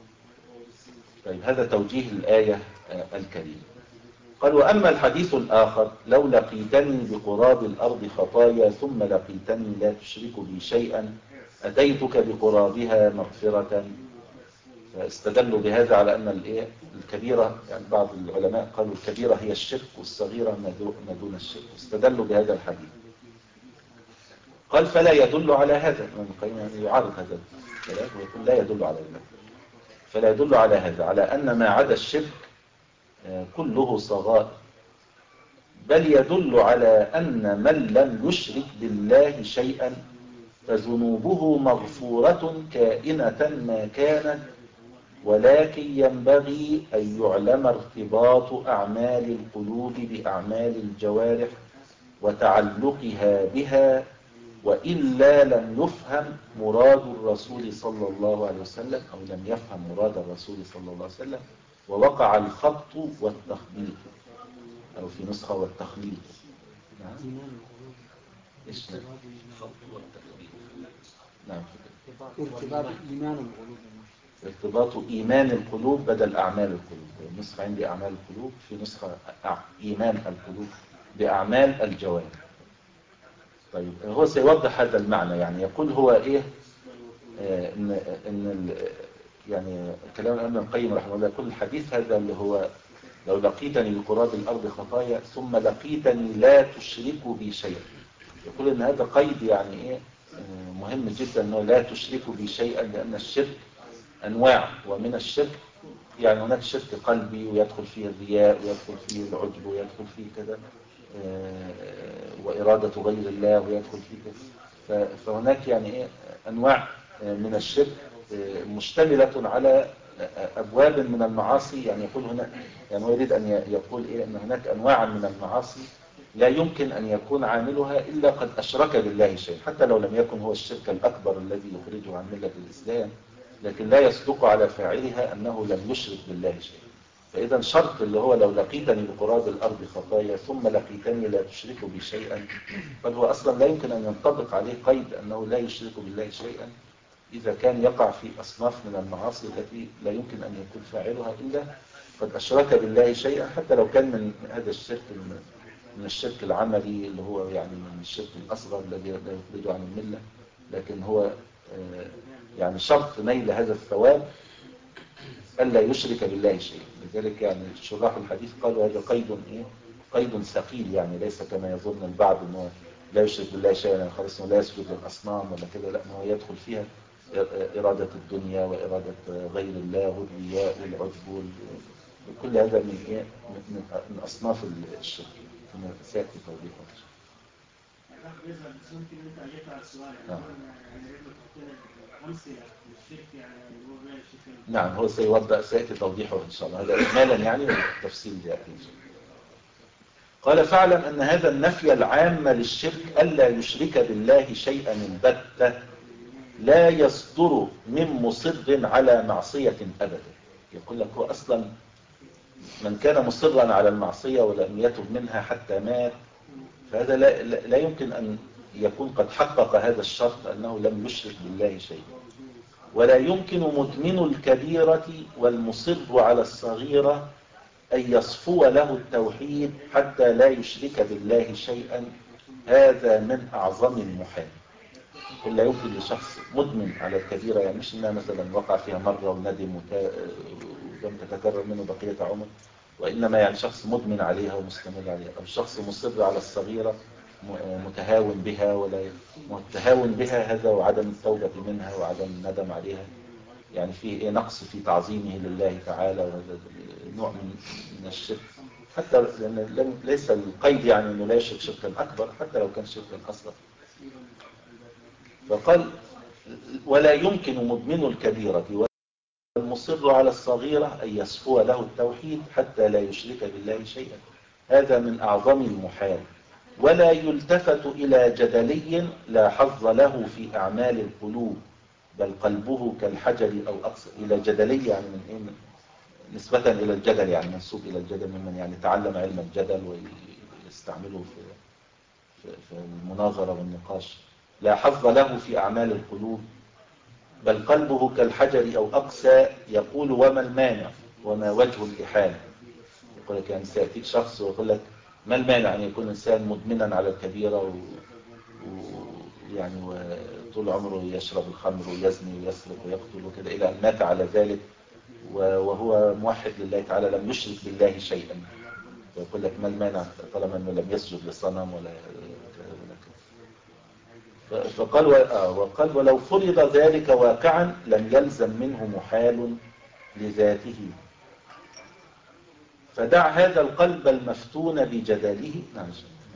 طيب هذا توجيه الآية الكريمة. قال وأما الحديث الآخر لو لقيتني بقراب الأرض خطايا ثم لقيتني لا تشرك بي شيئا أتيتك بقرابها مغفرة، فاستدلوا بهذا على أن الإيه الكبيرة، يعني بعض العلماء قالوا الكبيرة هي الشرك والصغيرة ما دون الشرك، استدلوا بهذا الحديث. قال فلا يدل على هذا، ابن القيم يعني يعارض هذا الكلام ويقول لا يدل على هذا، فلا يدل على هذا على أن ما عدا الشرك كله صغائر، بل يدل على أن من لم يشرك بالله شيئا فذنوبه مغفورة كائنة ما كانت، ولكن ينبغي أن يعلم ارتباط أعمال القلوب بأعمال الجوارح وتعلقها بها، وإلا لم يفهم مراد الرسول صلى الله عليه وسلم، أو لم يفهم مراد الرسول صلى الله عليه وسلم، ووقع الخبط والتخبيط، أو في نسخة والتخليط. نعم إيش الخبط والتخبيط؟ نعم ارتباط إيمان القلوب، ارتباط إيمان القلوب بدل أعمال القلوب. النسخة عندي أعمال القلوب، في نسخة إيمان القلوب بأعمال الجوارح. طيب هو سيوضح هذا المعنى، يعني يقول هو إيه آه إن, إن يعني كلام ابن القيم رحمه الله كل الحديث هذا اللي هو لو لقيتني بقراب الأرض خطايا ثم لقيتني لا تشرك بي شيئا، يقول إن هذا قيد يعني إيه آه مهم جدا، أنه لا تشرك بي شيئا، لأن الشرك أنواع، ومن الشرك يعني هناك شرك قلبي ويدخل فيه الرياء ويدخل فيه العجب ويدخل فيه كذا وإرادة غير الله ويدخل فيه كذا، فهناك يعني إيه أنواع من الشرك مشتملة على أبواب من المعاصي. يعني يقول هنا يعني هو يريد أن يقول إيه أن هناك أنواع من المعاصي لا يمكن أن يكون عاملها إلا قد أشرك بالله شيئا، حتى لو لم يكن هو الشرك الأكبر الذي يخرجه عن ملة الإسلام، لكن لا يصدق على فاعلها أنه لم يشرك بالله شيئا. فإذا شرط اللي هو لو لقيتني بقراب الأرض خطايا ثم لقيتني لا تشرك بي شيئا، بل هو أصلا لا يمكن أن ينطبق عليه قيد أنه لا يشرك بالله شيئا إذا كان يقع في أصناف من المعاصي التي لا يمكن أن يكون فاعلها إلا قد أشرك بالله شيئا، حتى لو كان من هذا الشرك من الشرك العملي اللي هو يعني من الشرك الأصغر الذي لا يخرجه عن الملة، لكن هو يعني شرط نيل هذا الثواب ألا يشرك بالله شيئا. لذلك يعني شراح الحديث قالوا هذا قيد إيه؟ قيد ثقيل، يعني ليس كما يظن البعض أنه لا يشرك بالله شيئا يعني خلاص لا يسجد للأصنام ولا كده، لا، هو يدخل فيها إرادة الدنيا وإرادة غير الله والرياء والعجب وكل هذا من إيه؟ من من أصناف الشرك كما سيأتي توضيحه. بس ممكن انت اجيت على السؤال يعني امثله للشرك يعني هو غير الشرك. نعم، هو سيوضح سيأتي توضيحه إن شاء الله، هذا إجمالا يعني والتفصيل يأتي إن شاء الله. قال فاعلم أن هذا النفي العام للشرك ألا يشرك بالله شيئا البتة لا يصدر من مصر على معصية أبدا. يقول لك هو أصلا من كان مصرا على المعصية ولم يتب منها حتى مات، فهذا لا, لا يمكن أن يكون قد حقق هذا الشرط أنه لم يشرك بالله شيئا. ولا يمكن مدمن الكبيرة والمصر على الصغيرة أن يصفو له التوحيد حتى لا يشرك بالله شيئا، هذا من أعظم المحال. قل لا يمكن لشخص مدمن على الكبيرة، يعني مش إنها مثلا وقع فيها مرة وندم ولم تتكرر منه بقية عمر، وإنما يعني شخص مدمن عليها ومستمر عليها، أو شخص مصر على الصغيرة متهاون بها ولا متهاون بها، هذا وعدم التوبة منها وعدم الندم عليها، يعني في إيه نقص في تعظيمه لله تعالى، وهذا نوع من الشرك. حتى لأن ليس القيد يعني أنه لا يشرك شركا أكبر، حتى لو كان شركا أصغر. فقال ولا يمكن مدمن الكبيرة والمصر على الصغيرة أن يصفو له التوحيد حتى لا يشرك بالله شيئا، هذا من أعظم المحال. ولا يلتفت إلى جدلي لا حظ له في أعمال القلوب بل قلبه كالحجر أو أقصى. إلى جدلي يعني من إيه؟ نسبة إلى الجدل، يعني منسوب إلى الجدل ممن يعني تعلم علم الجدل ويستعمله في في المناظرة والنقاش. لا حظ له في أعمال القلوب بل قلبه كالحجر أو أقسى، يقول وما المانع وما وجه الإحالة. يقول لك يعني سيأتيك شخص ويقول لك ما المانع أن يكون إنسان مدمنا على الكبيرة ويعني وطول عمره يشرب الخمر ويزني ويسرق ويقتل وكذا إلى أن مات على ذلك وهو موحد لله تعالى لم يشرك بالله شيئا، ويقول لك ما المانع طالما أنه لم يسجد لصنم ولا كذا. فقال وقال ولو فرض ذلك واقعا لم يلزم منه محال لذاته، فدع هذا القلب المفتون بجدله. نعم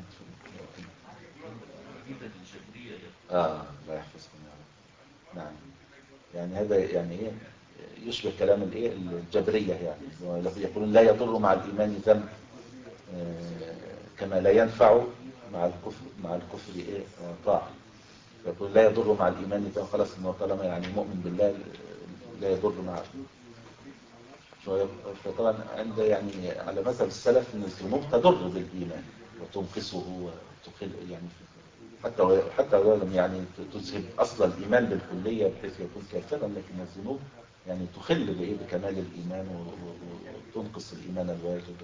اه لا يحفظكم. نعم، يعني هذا يعني ايه يشبه كلام الايه الجبريه، يعني يقولون لا يضر مع الايمان ذنب كما لا ينفع مع الكفر مع الكفر ايه طاعه. يقول لا يضر مع الايمان ذنب، خلاص انه طالما يعني مؤمن بالله لا يضر مع. فطبعا عند يعني على مذهب السلف ان الذنوب تضر بالايمان وتنقصه وتخل يعني حتى حتى لم يعني تذهب اصل الايمان بالكليه بحيث يكون كافرا، لكن الذنوب يعني تخل بايه بكمال الايمان وتنقص الايمان الواجب.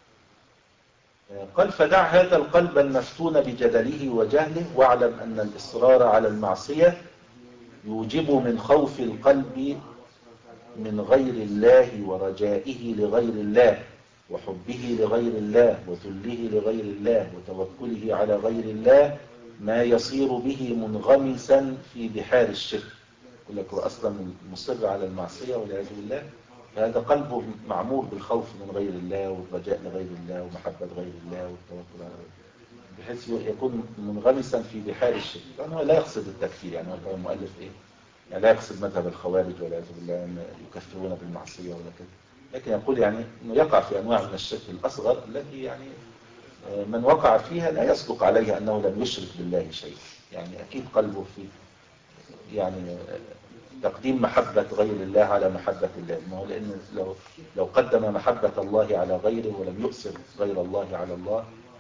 قال فدع هذا القلب المفتون بجدله وجهله واعلم ان الاصرار على المعصيه يوجب من خوف القلب من غير الله ورجائه لغير الله وحبه لغير الله وذله لغير الله وتوكله على غير الله ما يصير به منغمسا في بحار الشرك. يقول لك هو اصلا مصر على المعصيه والعياذ بالله، فهذا قلبه معمور بالخوف من غير الله والرجاء لغير الله ومحبه غير الله والتوكل على غير الله، بحيث يكون منغمسا في بحار الشرك. لانه لا يقصد التكفير، يعني هو المؤلف ايه يعني لا يقصد مذهب الخوارج والعياذ بالله ان يكفرون بالمعصيه ولا كده، لكن يقول يعني انه يقع في انواع من الشرك الاصغر التي يعني من وقع فيها لا يصدق عليه أنه لم يشرك بالله شيء، يعني أكيد قلبه فيه يعني تقديم محبة غير الله على محبة الله. ما هو لأن لو لو قدم محبة الله على غيره ولم يؤثر غير الله على الله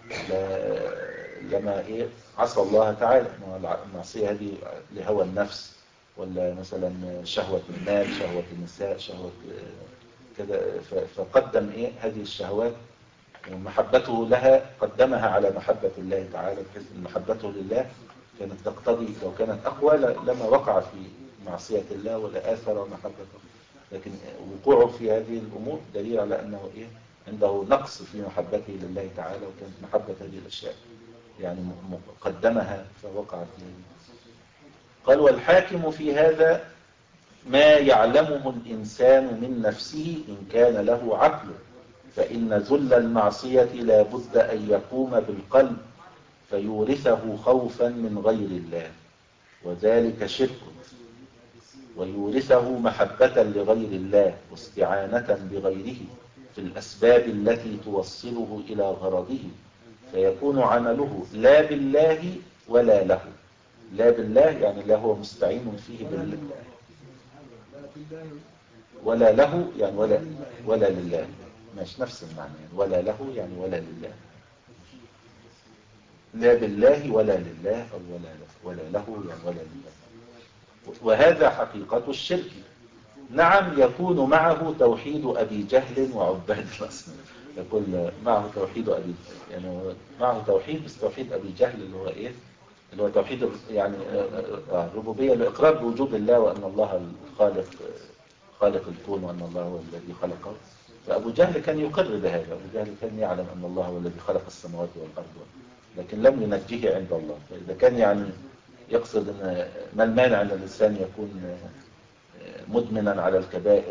لما إيه عصى الله تعالى. المعصية هذه لهوى النفس، ولا مثلا شهوة المال، شهوة النساء، شهوة كذا، فقدم إيه هذه الشهوات ومحبته لها قدمها على محبة الله تعالى، بحيث أن محبته لله كانت تقتضي لو كانت أقوى لما وقع في معصية الله ولا آثر محبته. لكن وقوعه في هذه الأمور دليل على أنه إيه عنده نقص في محبته لله تعالى، وكانت محبة هذه الأشياء يعني قدمها فوقع فيها. قال والحاكم في هذا ما يعلمه الإنسان من نفسه إن كان له عقل، فإن ذل المعصية لا بد أن يقوم بالقلب فيورثه خوفا من غير الله، وذلك شرك، ويورثه محبة لغير الله واستعانة بغيره في الأسباب التي توصله إلى غرضه، فيكون عمله لا بالله ولا له. لا بالله يعني لا هو مستعين فيه بالله، ولا له يعني ولا ولا لله، مش نفس المعنى يعني ولا له يعني ولا لله، لا بالله ولا لله أو ولا له ولا له يعني ولا لله. وهذا حقيقة الشرك. نعم يكون معه توحيد أبي جهل وعباد الأصنام، يقول معه توحيد أبي يعني معه توحيد بس توحيد أبي جهل اللي هو إيه اللي هو توحيد يعني الربوبية، الإقرار بوجود الله وأن الله الخالق خالق الكون وأن الله هو الذي خلقه. فأبو جهل كان يقر بهذا، أبو جهل كان يعلم أن الله هو الذي خلق السماوات والأرض، لكن لم ينجيه عند الله. فإذا كان يعني يقصد أن ما المانع أن الإنسان يكون مدمنا على الكبائر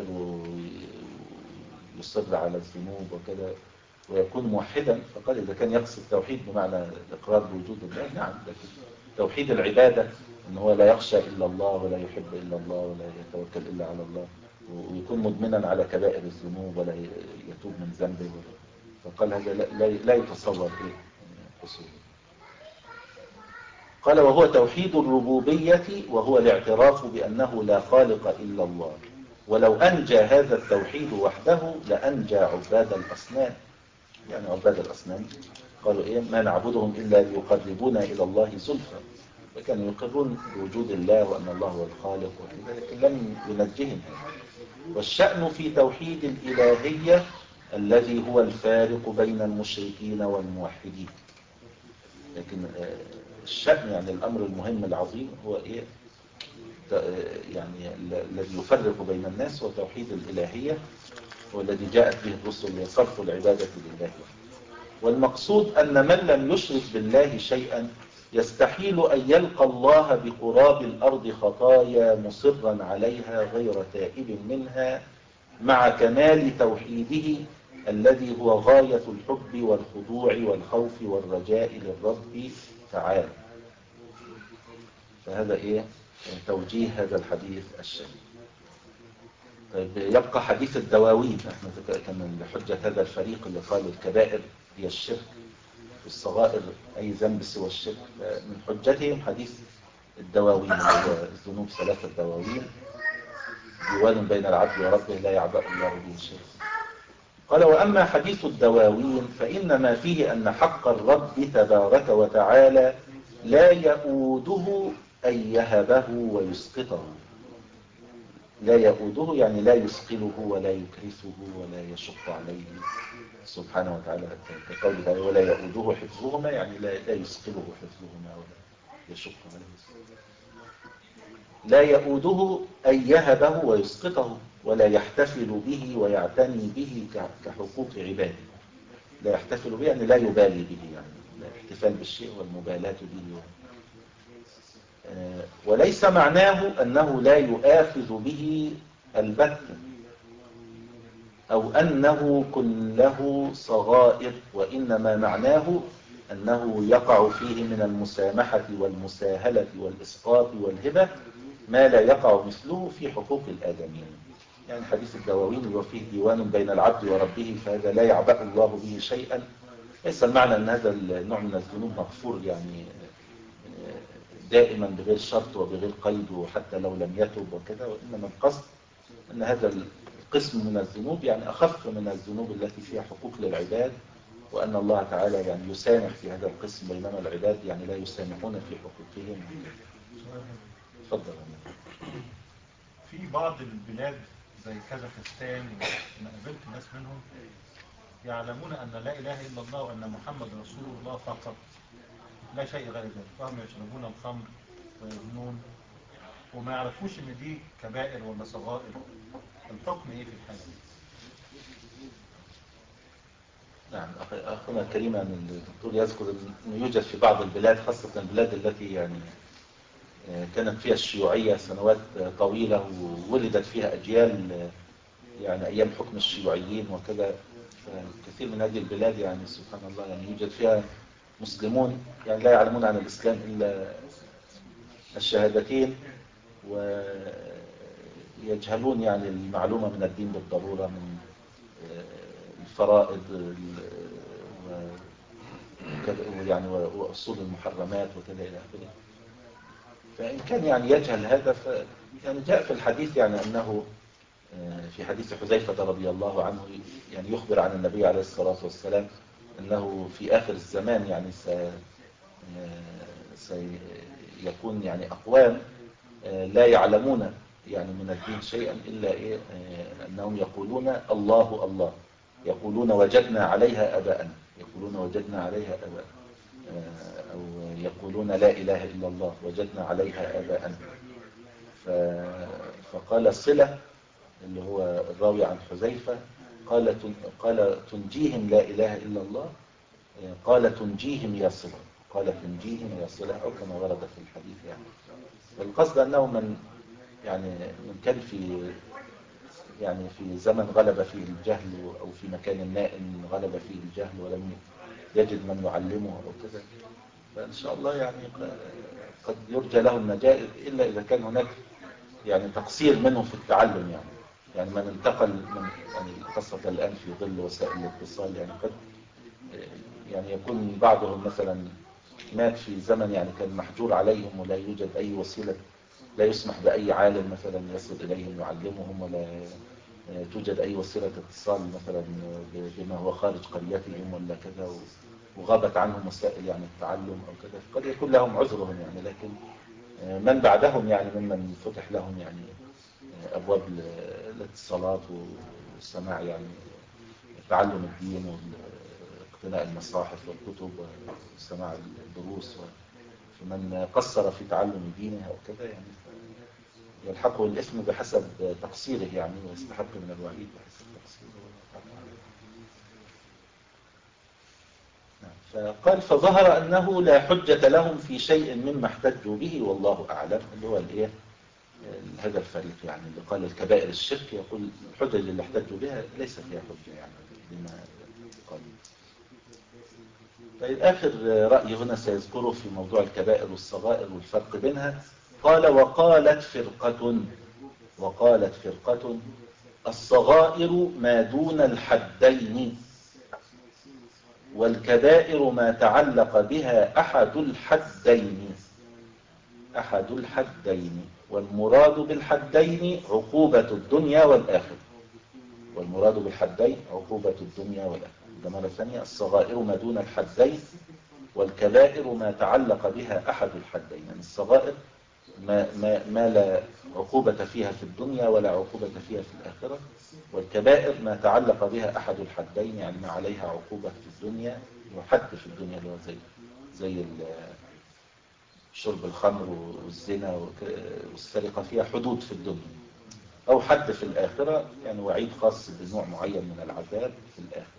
ويصر على الذنوب وكذا ويكون موحدا، فقال إذا كان يقصد توحيد بمعنى الإقرار بوجود الله نعم، لكن توحيد العبادة أن هو لا يخشى إلا الله ولا يحب إلا الله ولا يتوكل إلا على الله ويكون مدمنا على كبائر الذنوب ولا يتوب من ذنبه، فقال هذا لا, لا يتصور إيه حصوله. قال وهو توحيد الربوبية وهو الاعتراف بأنه لا خالق إلا الله، ولو أنجى هذا التوحيد وحده لأنجى عباد الأصنام. يعني عباد الأصنام قالوا إيه ما نعبدهم إلا ليقربونا إلى الله زلفى، فكانوا يقرون بوجود الله وأن الله هو الخالق وكذا، لكن لم ينجهم. والشأن في توحيد الإلهية الذي هو الفارق بين المشركين والموحدين. لكن الشأن يعني الأمر المهم العظيم هو إيه يعني الذي يفرق بين الناس، وتوحيد الإلهية هو الذي جاءت به الرسل لصرف العبادة لله. والمقصود أن من لم يشرك بالله شيئا يستحيل أن يلقى الله بقراب الأرض خطايا مصرا عليها غير تائب منها، مع كمال توحيده الذي هو غاية الحب والخضوع والخوف والرجاء للرب تعالى. فهذا إيه توجيه هذا الحديث الشريف. طيب يبقى حديث الدواوين. احنا كان لحجة هذا الفريق اللي قال الكبائر هي الشرك والصغائر أي ذنب سوى الشرك، من حجتهم حديث الدواوين اللي هو الذنوب ثلاثة دواوين، ديوان بين العبد وربه لا يعبأ الله به شيء. قال وأما حديث الدواوين فإنما فيه أن حق الرب تبارك وتعالى لا يؤوده أن يهبه ويسقطه. لا يؤوده يعني لا يثقله ولا يكرثه ولا يشق عليه سبحانه وتعالى، كقوله تعالى ولا يؤوده حفظهما يعني لا لا يثقله حفظهما ولا يشق عليه. لا يؤوده أن يهبه ويسقطه ولا يحتفل به ويعتني به كحقوق عباده. لا يحتفل به يعني لا يبالي به، يعني الاحتفال بالشيء والمبالاة به. وليس معناه أنه لا يؤاخذ به البتة أو أنه كله صغائر، وإنما معناه أنه يقع فيه من المسامحة والمساهلة والإسقاط والهبة ما لا يقع مثله في حقوق الآدمين. يعني حديث الدواوين وفيه ديوان بين العبد وربه، فهذا لا يعبأ الله به شيئا ليس المعنى أن هذا النوع من الذنوب مغفور يعني دائما بغير شرط وبغير قيد وحتى لو لم يتب وكذا، وإنما القصد أن هذا القسم من الذنوب يعني أخف من الذنوب التي فيها حقوق للعباد، وأن الله تعالى يعني يسامح في هذا القسم، بينما العباد يعني لا يسامحون في حقوقهم. تفضل. في بعض البلاد زي كازاخستان أنا قابلت ناس منهم يعلمون أن لا إله إلا الله وأن محمد رسول الله فقط، لا شيء غير ذلك، فهم يشربون الخمر ويزنون وما يعرفوش ان دي كبائر ولا صغائر. الحكم ايه في الحالة دي؟ نعم، أخونا الكريم الدكتور يذكر أنه يوجد في بعض البلاد، خاصة البلاد التي يعني كانت فيها الشيوعية سنوات طويلة وولدت فيها أجيال يعني أيام حكم الشيوعيين وكذا، فكثير من هذه البلاد يعني سبحان الله يعني يوجد فيها مسلمون يعني لا يعلمون عن الإسلام إلا الشهادتين، ويجهلون يعني المعلومة من الدين بالضرورة، من الفرائض يعني وأصول المحرمات وكذا إلى آخره. فإن كان يعني يجهل هذا ف يعني جاء في الحديث يعني أنه في حديث حذيفة رضي الله عنه يعني يخبر عن النبي عليه الصلاة والسلام أنه في آخر الزمان يعني سيكون يعني أقوام لا يعلمون يعني من الدين شيئا إلا إيه أنهم يقولون الله الله، يقولون وجدنا عليها أباءنا، يقولون وجدنا عليها أباءنا، أو يقولون لا إله إلا الله وجدنا عليها آباءنا. فقال صلة اللي هو الراوي عن حذيفة قال قال تنجيهم لا إله إلا الله، قال تنجيهم يا صلة، قال تنجيهم يا صلة، أو كما ورد في الحديث يعني. القصد أنه من يعني من كان في يعني في زمن غلب فيه الجهل، أو في مكان نائم غلب فيه الجهل ولم يجد من يعلمه أو كذا، فإن شاء الله يعني قد يرجى له النجاة، إلا إذا كان هناك يعني تقصير منه في التعلم يعني يعني من انتقل من يعني خاصة الآن في ظل وسائل الاتصال يعني قد يعني يكون بعضهم مثلا مات في زمن يعني كان محجور عليهم ولا يوجد أي وسيلة، لا يسمح بأي عالم مثلا يصل إليهم يعلمهم، ولا توجد أي وسيلة اتصال مثلا بما هو خارج قريتهم ولا كذا، وغابت عنهم وسائل يعني التعلم أو كذا، قد يكون لهم عذرهم يعني. لكن من بعدهم يعني ممن فتح لهم يعني أبواب الاتصالات والسماع يعني تعلم الدين واقتناء المصاحف والكتب وسماع الدروس، ومن قصر في تعلم دينه أو كذا يعني يلحقه الإثم بحسب تقصيره يعني، ويستحق من الوعيد بحسب تقصيره. فقال فظهر أنه لا حجة لهم في شيء مما احتجوا به والله أعلم، اللي هو الإيه هذا الفريق يعني اللي قال الكبائر الشرك، يقول الحجج اللي احتجوا بها ليس فيها حجة يعني لما قال. طيب آخر رأي هنا سيذكره في موضوع الكبائر والصغائر والفرق بينها. قال وقالت فرقة وقالت فرقة الصغائر ما دون الحدين، والكبائر ما تعلق بها أحد الحدين أحد الحدين والمراد بالحدين عقوبة الدنيا والآخرة. والمراد بالحدين عقوبة الدنيا والآخرة. ده مرة ثانية، الصغائر ما دون الحدين والكبائر ما تعلق بها أحد الحدين. يعني الصغائر ما, ما, ما لا عقوبة فيها في الدنيا ولا عقوبة فيها في الآخرة، والكبائر ما تعلق بها أحد الحدين يعني ما عليها عقوبة في الدنيا وحد في الدنيا اللي هو زي زي شرب الخمر والزنا والسرقة فيها حدود في الدنيا، أو حد في الآخرة يعني وعيد خاص بنوع معين من العذاب في الآخرة.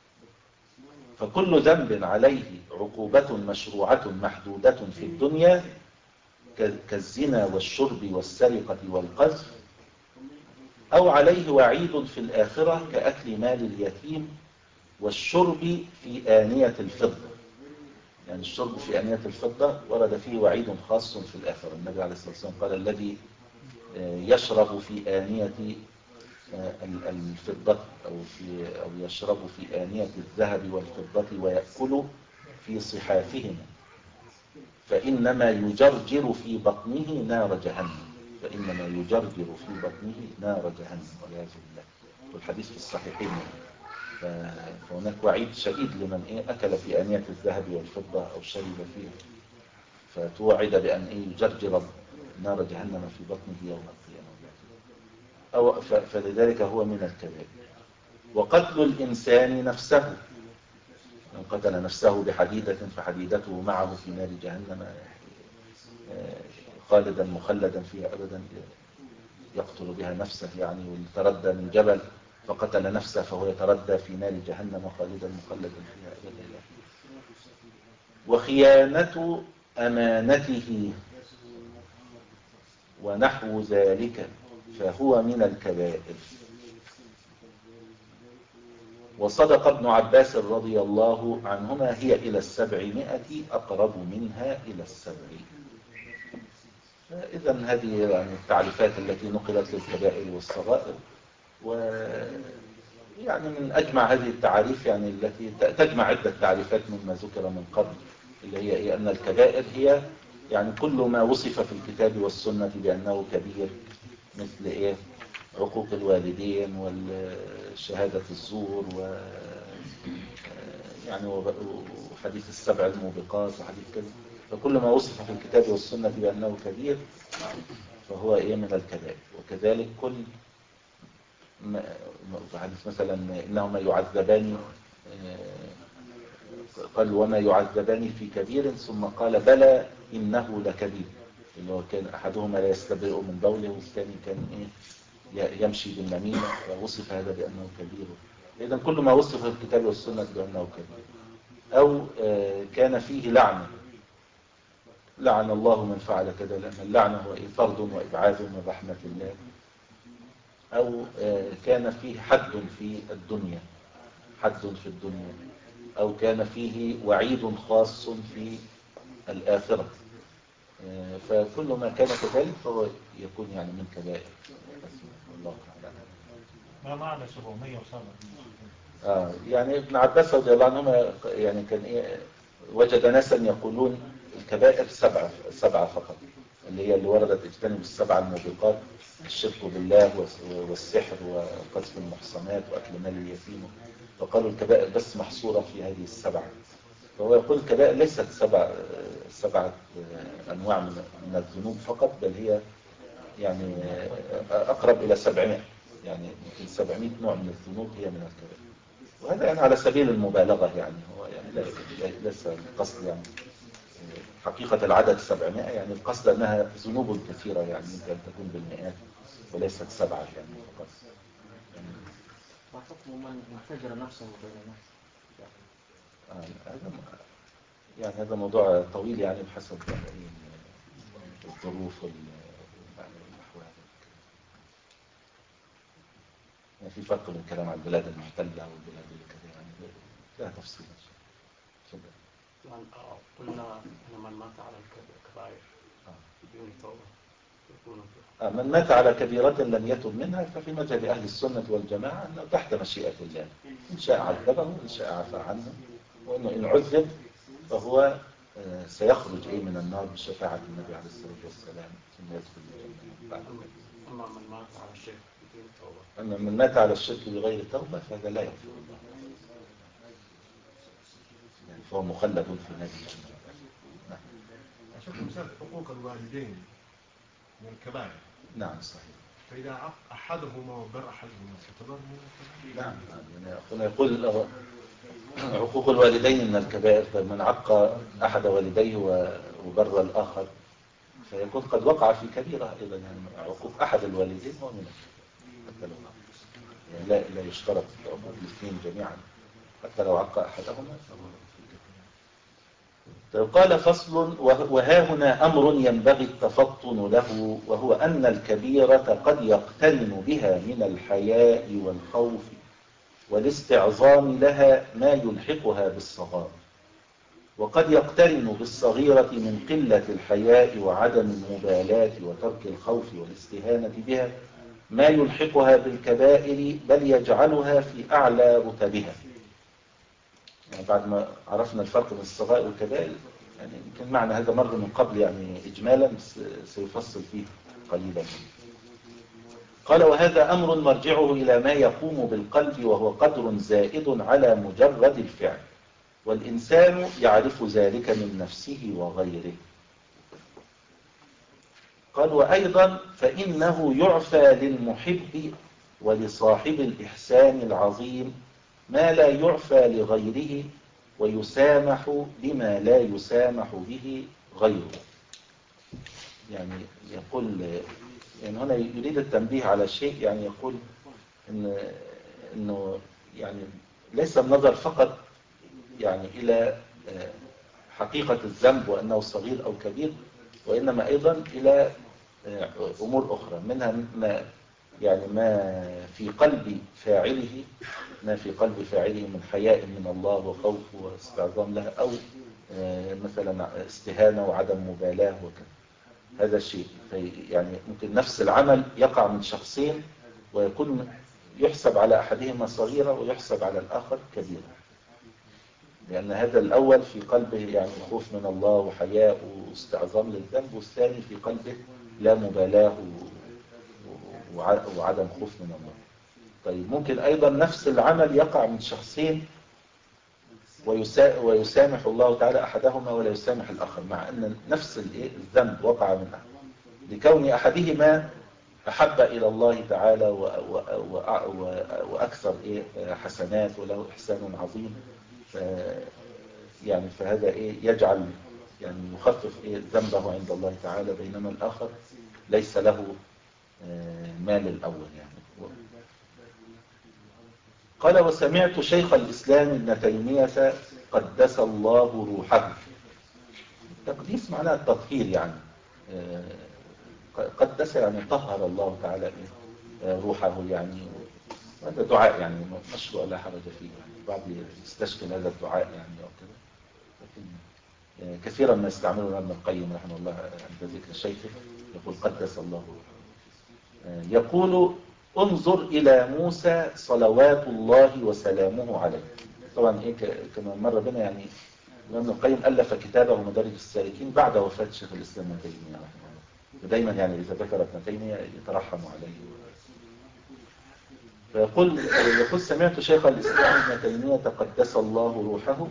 فكل ذنب عليه عقوبة مشروعة محدودة في الدنيا كالزنا والشرب والسرقة والقذف، أو عليه وعيد في الآخرة كأكل مال اليتيم والشرب في آنية الفضة. يعني الشرب في آنية الفضة ورد فيه وعيد خاص في الآخرة. النبي عليه الصلاة والسلام قال الذي يشرب في آنية الفضة أو, في أو يشربوا في آنية الذهب والفضة ويأكلوا في صحافهم فإنما يجرجر في بطنه نار جهنم فإنما يجرجر في بطنه نار جهنم والعياذ بالله. والحديث في الصحيحين. فهناك وعيد شديد لمن إيه أكل في آنية الذهب والفضة أو شرب فيها فتوعد بأن إيه يجرجر نار جهنم في بطنه يوم القيامة. أو فلذلك هو من الكبائر. وقتل الإنسان نفسه من قتل نفسه بحديدة فحديدته معه في نار جهنم خالدا مخلدا فيها أبدا يقتل بها نفسه يعني. وتردى من جبل فقتل نفسه فهو يتردى في نار جهنم خالدا مخلدا فيها أبدا. وخيانة أمانته ونحو ذلك فهو من الكبائر. وصدق ابن عباس رضي الله عنهما هي إلى السبعمائة أقرب منها إلى السبعين. إذن هذه يعني التعريفات التي نقلت للكبائر والصغائر. ويعني من أجمع هذه التعريف يعني التي تجمع عدة تعريفات مما ذكر من قبل اللي هي إيه أن الكبائر هي يعني كل ما وصف في الكتاب والسنة بأنه كبير مثل إيه عقوق الوالدين والشهادة الزور و يعني وحديث السبع الموبقات وحديث كذا. فكل ما وصف في الكتاب والسنة بأنه كبير فهو إيه من الكبائر. وكذلك كل حديث مثلا إنهما يعذبان قال وما يعذبان في كبير ثم قال بلى إنه لكبير اللي هو كان أحدهما لا يستبرئ من بوله والثاني كان إيه يمشي بالنميمة فوصف هذا بأنه كبير. إذا كل ما وصف في الكتاب والسنة بأنه كبير. أو كان فيه لعنة لعن الله من فعل كذا لأن اللعنة هو طرد وإبعاد من رحمة الله. أو كان فيه حد في الدنيا حد في الدنيا أو كان فيه وعيد خاص في الآخرة. فكل ما كان كذلك فهو يكون يعني من كبائر. الله تعالى. ما معنى سبعمائة وسبعة؟ آه يعني ابن عباس رضي الله عنهما يعني كان إيه وجد ناسا يقولون الكبائر سبعة سبعة فقط اللي هي اللي وردت اجتنبوا السبع الموبقات الشرك بالله والسحر وقذف المحصنات وأكل مال اليتيم. وقالوا الكبائر بس محصورة في هذه السبعة. فهو يقول الكبائر ليست سبع سبعة أنواع من الذنوب فقط بل هي يعني أقرب إلى سبعمائة يعني يمكن سبعمائة نوع من الذنوب هي من الكبائر. وهذا يعني على سبيل المبالغة يعني هو يعني ليس القصد يعني حقيقة العدد سبعمائة يعني القصد أنها ذنوب كثيرة يعني يمكن أن تكون بالمئات وليست سبعة يعني فقط. ما حكم من انفجر نفسه بين الناس؟ آه هذا يعني هذا موضوع طويل يعني بحسب يعني الظروف والأحوال. يعني في فرق بين الكلام عن البلاد المحتلة والبلاد اللي كذا يعني لا تفصيل. يعني قلنا أن من مات على الكبائر بدون توبة يكون آه من مات على كبيرة لم يتب منها ففي مذهب أهل السنة والجماعة أنه تحت مشيئة الله إن شاء عذبه وإن شاء عفى عنه وإنه إن عذب فهو آه سيخرج إيه من النار بشفاعة النبي عليه الصلاة والسلام ثم يدخل الجنة بعد ذلك. أما من مات على الشرك بدون توبة أما من مات على الشرك بغير توبة فهذا لا يغفر الله يعني فهو مخلد في نار الجنة. نعم. أشوف مثال حقوق الوالدين من الكبائر. نعم صحيح. فإذا عق أحدهما وبر أحدهما يعتبر من الكبائر. نعم يعني أخونا يقول عقوق الوالدين من الكبائر فمن عق أحد والديه وبر الآخر فيكون قد وقع في كبيرة أيضا يعني عقوق أحد الوالدين هو من حتى لو يعني لا, لا يشترط عقوق الاثنين جميعا حتى لو عق أحدهما قال فصل وها هنا أمر ينبغي التفطن له وهو أن الكبيرة قد يقترن بها من الحياء والخوف والاستعظام لها ما يلحقها بالصغار وقد يقترن بالصغيرة من قلة الحياء وعدم المبالاة وترك الخوف والاستهانة بها ما يلحقها بالكبائر بل يجعلها في أعلى رتبها. يعني بعد ما عرفنا الفرق بين الصغائر والكبائر، يعني يمكن معنى هذا مر من قبل يعني إجمالا، بس سيفصل فيه قليلا. قال وهذا أمر مرجعه إلى ما يقوم بالقلب وهو قدر زائد على مجرد الفعل، والإنسان يعرف ذلك من نفسه وغيره. قال وأيضا فإنه يعفى للمحب ولصاحب الإحسان العظيم ما لا يعفى لغيره، ويسامح بما لا يسامح به غيره. يعني يقول، يعني هنا يريد التنبيه على شيء، يعني يقول إن إنه يعني ليس النظر فقط يعني إلى حقيقة الذنب وأنه صغير أو كبير، وإنما أيضا إلى أمور أخرى، منها ما يعني ما في قلب فاعله ما في قلب فاعله من حياء من الله وخوف واستعظام له، أو مثلا استهانة وعدم مبالاة وكذا. هذا الشيء يعني ممكن نفس العمل يقع من شخصين ويكون يحسب على أحدهما صغيرة ويحسب على الآخر كبيرة، لأن هذا الأول في قلبه يعني خوف من الله وحياء واستعظام للذنب، والثاني في قلبه لا مبالاة وعدم خوف من الله. طيب ممكن أيضا نفس العمل يقع من شخصين ويسامح الله تعالى أحدهما ولا يسامح الآخر، مع أن نفس الذنب وقع من أحد، لكون أحدهما أحب إلى الله تعالى وأكثر حسنات وله إحسان عظيم، يعني فهذا إيه يجعل يعني يخفف إيه ذنبه عند الله تعالى، بينما الآخر ليس له مال الأول يعني. قال وسمعت شيخ الإسلام ابن تيمية قدس الله روحه. التقديس معناه التطهير، يعني قدس يعني طهر الله تعالى روحه، يعني هذا دعاء يعني مشروع لا حرج فيه، يعني بعض يستشكل هذا الدعاء يعني أو كذا، لكن كثيرا ما يستعملون ابن القيم رحمه الله عند ذكر شيخه يقول قدس الله روحه. يقول انظر إلى موسى صلوات الله وسلامه عليه. طبعا إيه كما مر بنا يعني ابن القيم ألف كتابه مدارج السالكين بعد وفاة شيخ الإسلام ابن تيمية رحمه الله، ودايما يعني إذا ذكر ابن تيمية يترحم عليه. فيقول يقول سمعت شيخ الإسلام ابن تيمية قدس الله روحه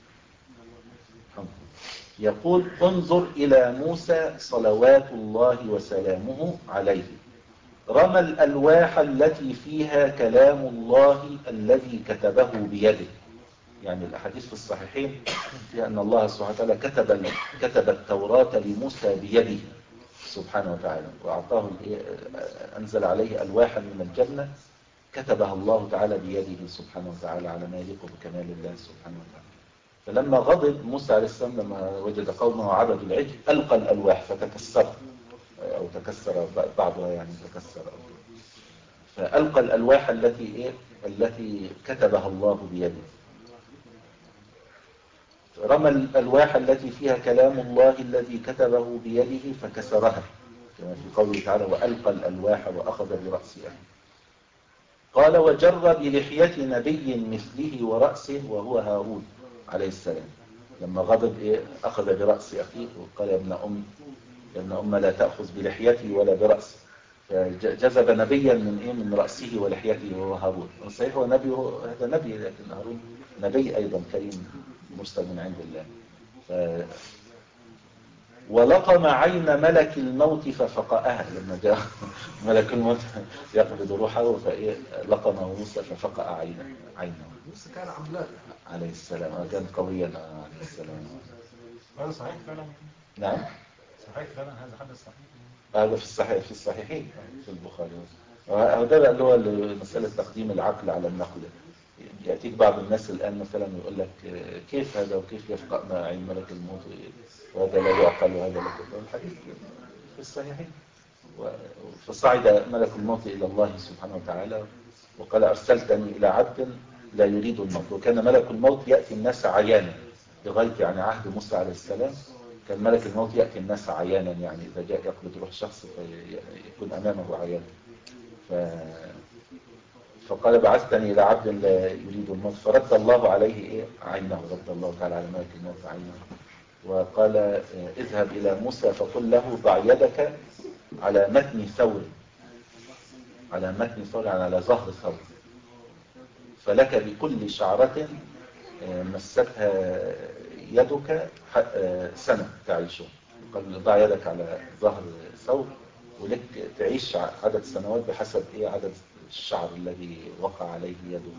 يقول انظر إلى موسى صلوات الله وسلامه عليه رمى الألواح التي فيها كلام الله الذي كتبه بيده. يعني الأحاديث في الصحيحين في أن الله سبحانه وتعالى كتب كتب التوراة لموسى بيده سبحانه وتعالى، وأعطاه أنزل عليه ألواحا من الجنة كتبها الله تعالى بيده سبحانه وتعالى على ما يليق بكمال الله سبحانه وتعالى. فلما غضب موسى عليه السلام لما وجد قومه عبدوا العجل ألقى الألواح فتكسر أو تكسر بعضها، يعني تكسر أو فألقى الألواح التي إيه التي كتبها الله بيده. رمى الألواح التي فيها كلام الله الذي كتبه بيده فكسرها، كما في قوله تعالى وألقى الألواح وأخذ برأس أخيه. قال وجر بلحية نبي مثله ورأسه وهو هارون عليه السلام، لما غضب إيه أخذ برأس أخيه وقال يا ابن أم يا ابن أم لا تأخذ بلحيتي ولا برأسي، فجذب نبيا من إيه من رأسه ولحيته وهو هارون. صحيح هو نبي، هذا نبي، لكن هارون نبي أيضا كريم مرسل من عند الله. ف... ولطم عين ملك الموت ففقأها، لما جاء ملك الموت يقبض روحه فإيه لطمه موسى ففقأ عينه عينه. موسى كان عملاق عليه السلام، كان قويا عليه السلام. هذا صحيح فعلا؟ نعم صحيح فعلا، هذا حدث صحيح. هذا في الصحيح في الصحيحين في البخاري. وهذا اللي هو مسألة تقديم العقل على النقل. يأتيك بعض الناس الآن مثلا يقول لك كيف هذا وكيف يفقأنا عين ملك الموت وهذا لا يعقل وهذا لا يعقل. الحديث في الصحيحين. فصعد ملك الموت إلى الله سبحانه وتعالى وقال أرسلتني إلى عبد لا يريد الموت. وكان ملك الموت يأتي الناس عيانا لغاية يعني عهد موسى عليه السلام، كان ملك الموت يأتي الناس عيانا، يعني إذا جاء يقبض روح شخص فيكون أمامه عيانا. ف... فقال بعثتني إلى عبد لا يريد الموت، فرد الله عليه إيه؟ عينه، رد الله تعالى على ملك الموت عينه، وقال اذهب إلى موسى فقل له ضع يدك على متن ثور، على متن ثور يعني على ظهر ثور، فلك بكل شعرة مستها يدك سنة تعيشه. قال ضع يدك على ظهر ثور ولك تعيش عدد سنوات بحسب ايه عدد الشعر الذي وقع عليه يده.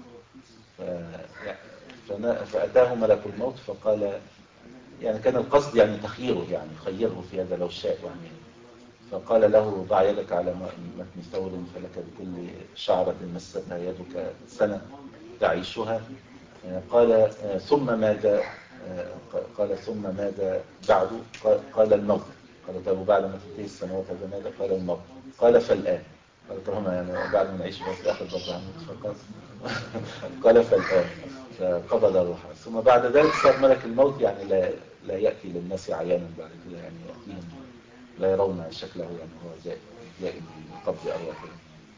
فأتاه ملك الموت فقال، يعني كان القصد يعني تخييره، يعني خيره في هذا لو شاء يعني. فقال له ضع يدك على متن ثور فلك بكل شعرة مستها يدك سنة تعيشها. قال ثم ماذا؟ قال ثم ماذا بعد؟ قال الموت. قال طيب بعد ما تنتهي السنوات هذا ماذا؟ قال الموت. قال فالآن. قال طالما يعني بعد ما نعيش بس آخر ضربة عنه فقال قال فالآن، فقبض الروح. ثم بعد ذلك صار ملك الموت يعني لا لا يأتي للناس عيانا بعد كده، يعني يأتيهم لا يرون شكله، يعني هو جاء جاء بقبض أرواحهم.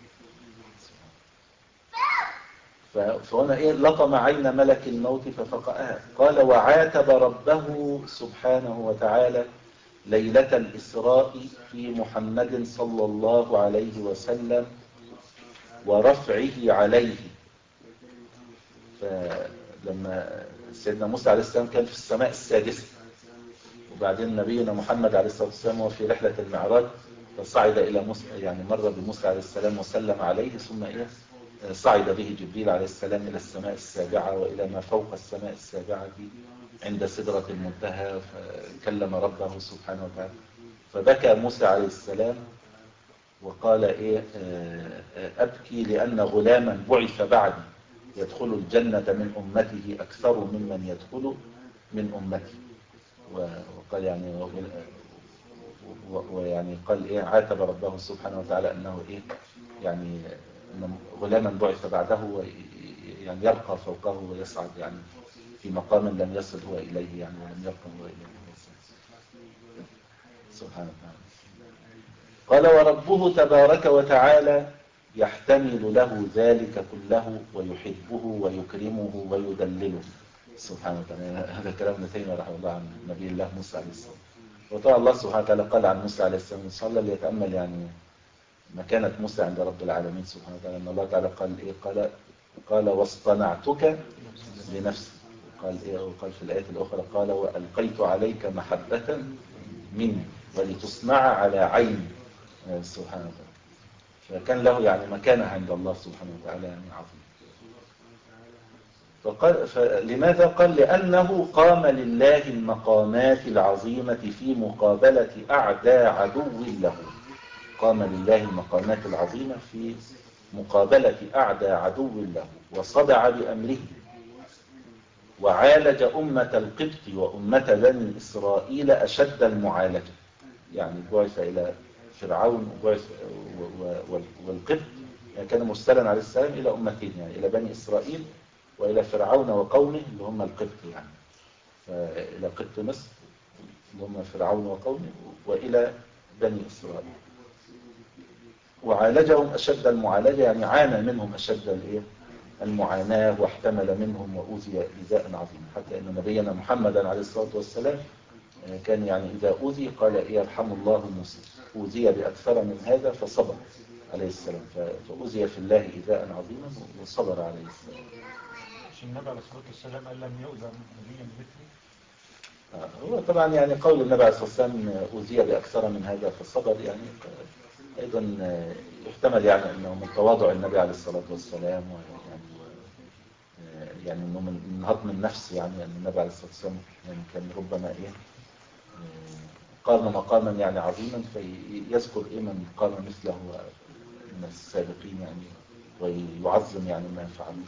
فهنا ايه لطم عين ملك الموت ففقأها. قال وعاتب ربه سبحانه وتعالى ليلة الإسراء في محمد صلى الله عليه وسلم ورفعه عليه. فلما سيدنا موسى عليه السلام كان في السماء السادسة، وبعدين نبينا محمد عليه الصلاة والسلام وفي رحلة المعراج فصعد إلى موسى، يعني مر بموسى عليه السلام وسلم عليه، ثم إيه صعد به جبريل عليه السلام إلى السماء السابعة وإلى ما فوق السماء السابعة عند سدرة المنتهى، فكلم ربه سبحانه وتعالى. فبكى موسى عليه السلام وقال إيه أبكي لأن غلاما بعث بعدي يدخل الجنة من أمته أكثر ممن يدخل من أمتي. وقال يعني ويعني قال إيه عاتب ربه سبحانه وتعالى أنه إيه يعني غلاما بعث بعده يعني يرقى فوقه ويصعد يعني في مقام لم يصل هو إليه، يعني ولم يرقى هو إليه سبحانه وتعالى. قال وربه تبارك وتعالى يحتمل له ذلك كله ويحبه ويكرمه ويدلله سبحانه وتعالى. هذا كلام ابن تيمية رحمه الله عن نبي الله موسى عليه السلام. وطبعا الله سبحانه وتعالى قال عن موسى عليه السلام صلى ليتأمل يعني مكانة موسى عند رب العالمين سبحانه وتعالى، ان الله تعالى قال ايه قال قال واصطنعتك لنفسي. قال ايه وقال في الآية الأخرى قال وألقيت عليك محبة مني ولتصنع على عيني سبحانه وتعالى. فكان له يعني مكانة عند الله سبحانه وتعالى يعني عظيم. فقال فلماذا قال لأنه قام لله المقامات العظيمة في مقابلة أعداء عدو له. قام لله المقامات العظيمة في مقابلة أعداء عدو له وصدع بأمره وعالج أمة القبط وأمة بني إسرائيل أشد المعالجة. يعني بعث إلى فرعون وبعث والقبط يعني كان مرسلا عليه السلام إلى أمتين، يعني إلى بني إسرائيل وإلى فرعون وقومه اللي هم القبط، يعني إلى قبط مصر اللي هم فرعون وقومه وإلى بني إسرائيل. وعالجهم أشد المعالجة يعني عانى منهم أشد الإيه المعاناة واحتمل منهم وأوذي إيذاء عظيما، حتى أن نبينا محمدا عليه الصلاة والسلام كان يعني إذا أوذي قال إيه يرحم الله موسى أوذي بأكثر من هذا فصبر عليه السلام. فأوذي في الله إيذاء عظيما وصبر عليه السلام. النبي عليه الصلاة والسلام قال لم يؤذى نبيا مثلي. هو طبعا يعني قول النبي عليه الصلاة والسلام أوذي بأكثر من هذا فصبر يعني أيضا يحتمل يعني أنه من تواضع النبي عليه الصلاة والسلام ويعني يعني أنه من هضم النفس، يعني أن النبي عليه الصلاة والسلام يعني كان ربما إيه قام مقاما يعني عظيما فيذكر إيه من قام مثله من السابقين يعني ويعظم يعني ما فعلوا.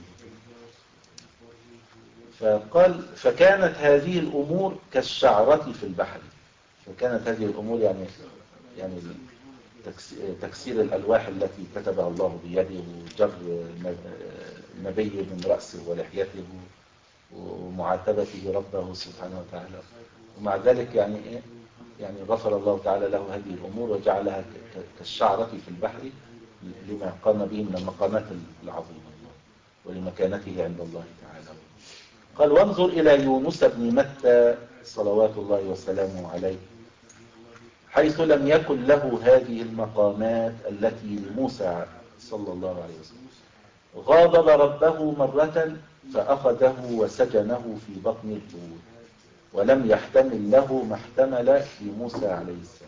فقال فكانت هذه الأمور كالشعرة في البحر. فكانت هذه الأمور يعني يعني تكسير الألواح التي كتبها الله بيده وجر نبي من رأسه ولحيته ومعاتبته ربه سبحانه وتعالى، ومع ذلك يعني إيه يعني غفر الله تعالى له هذه الأمور وجعلها كالشعرة في البحر لما قام به من المقامات العظيمة ولمكانته عند الله تعالى. قال وانظر إلى يونس بن متى صلوات الله وسلامه عليه، حيث لم يكن له هذه المقامات التي لموسى صلى الله عليه وسلم، غاضب ربه مرة فأخذه وسجنه في بطن الحوت، ولم يحتمل له ما احتمل لموسى عليه السلام.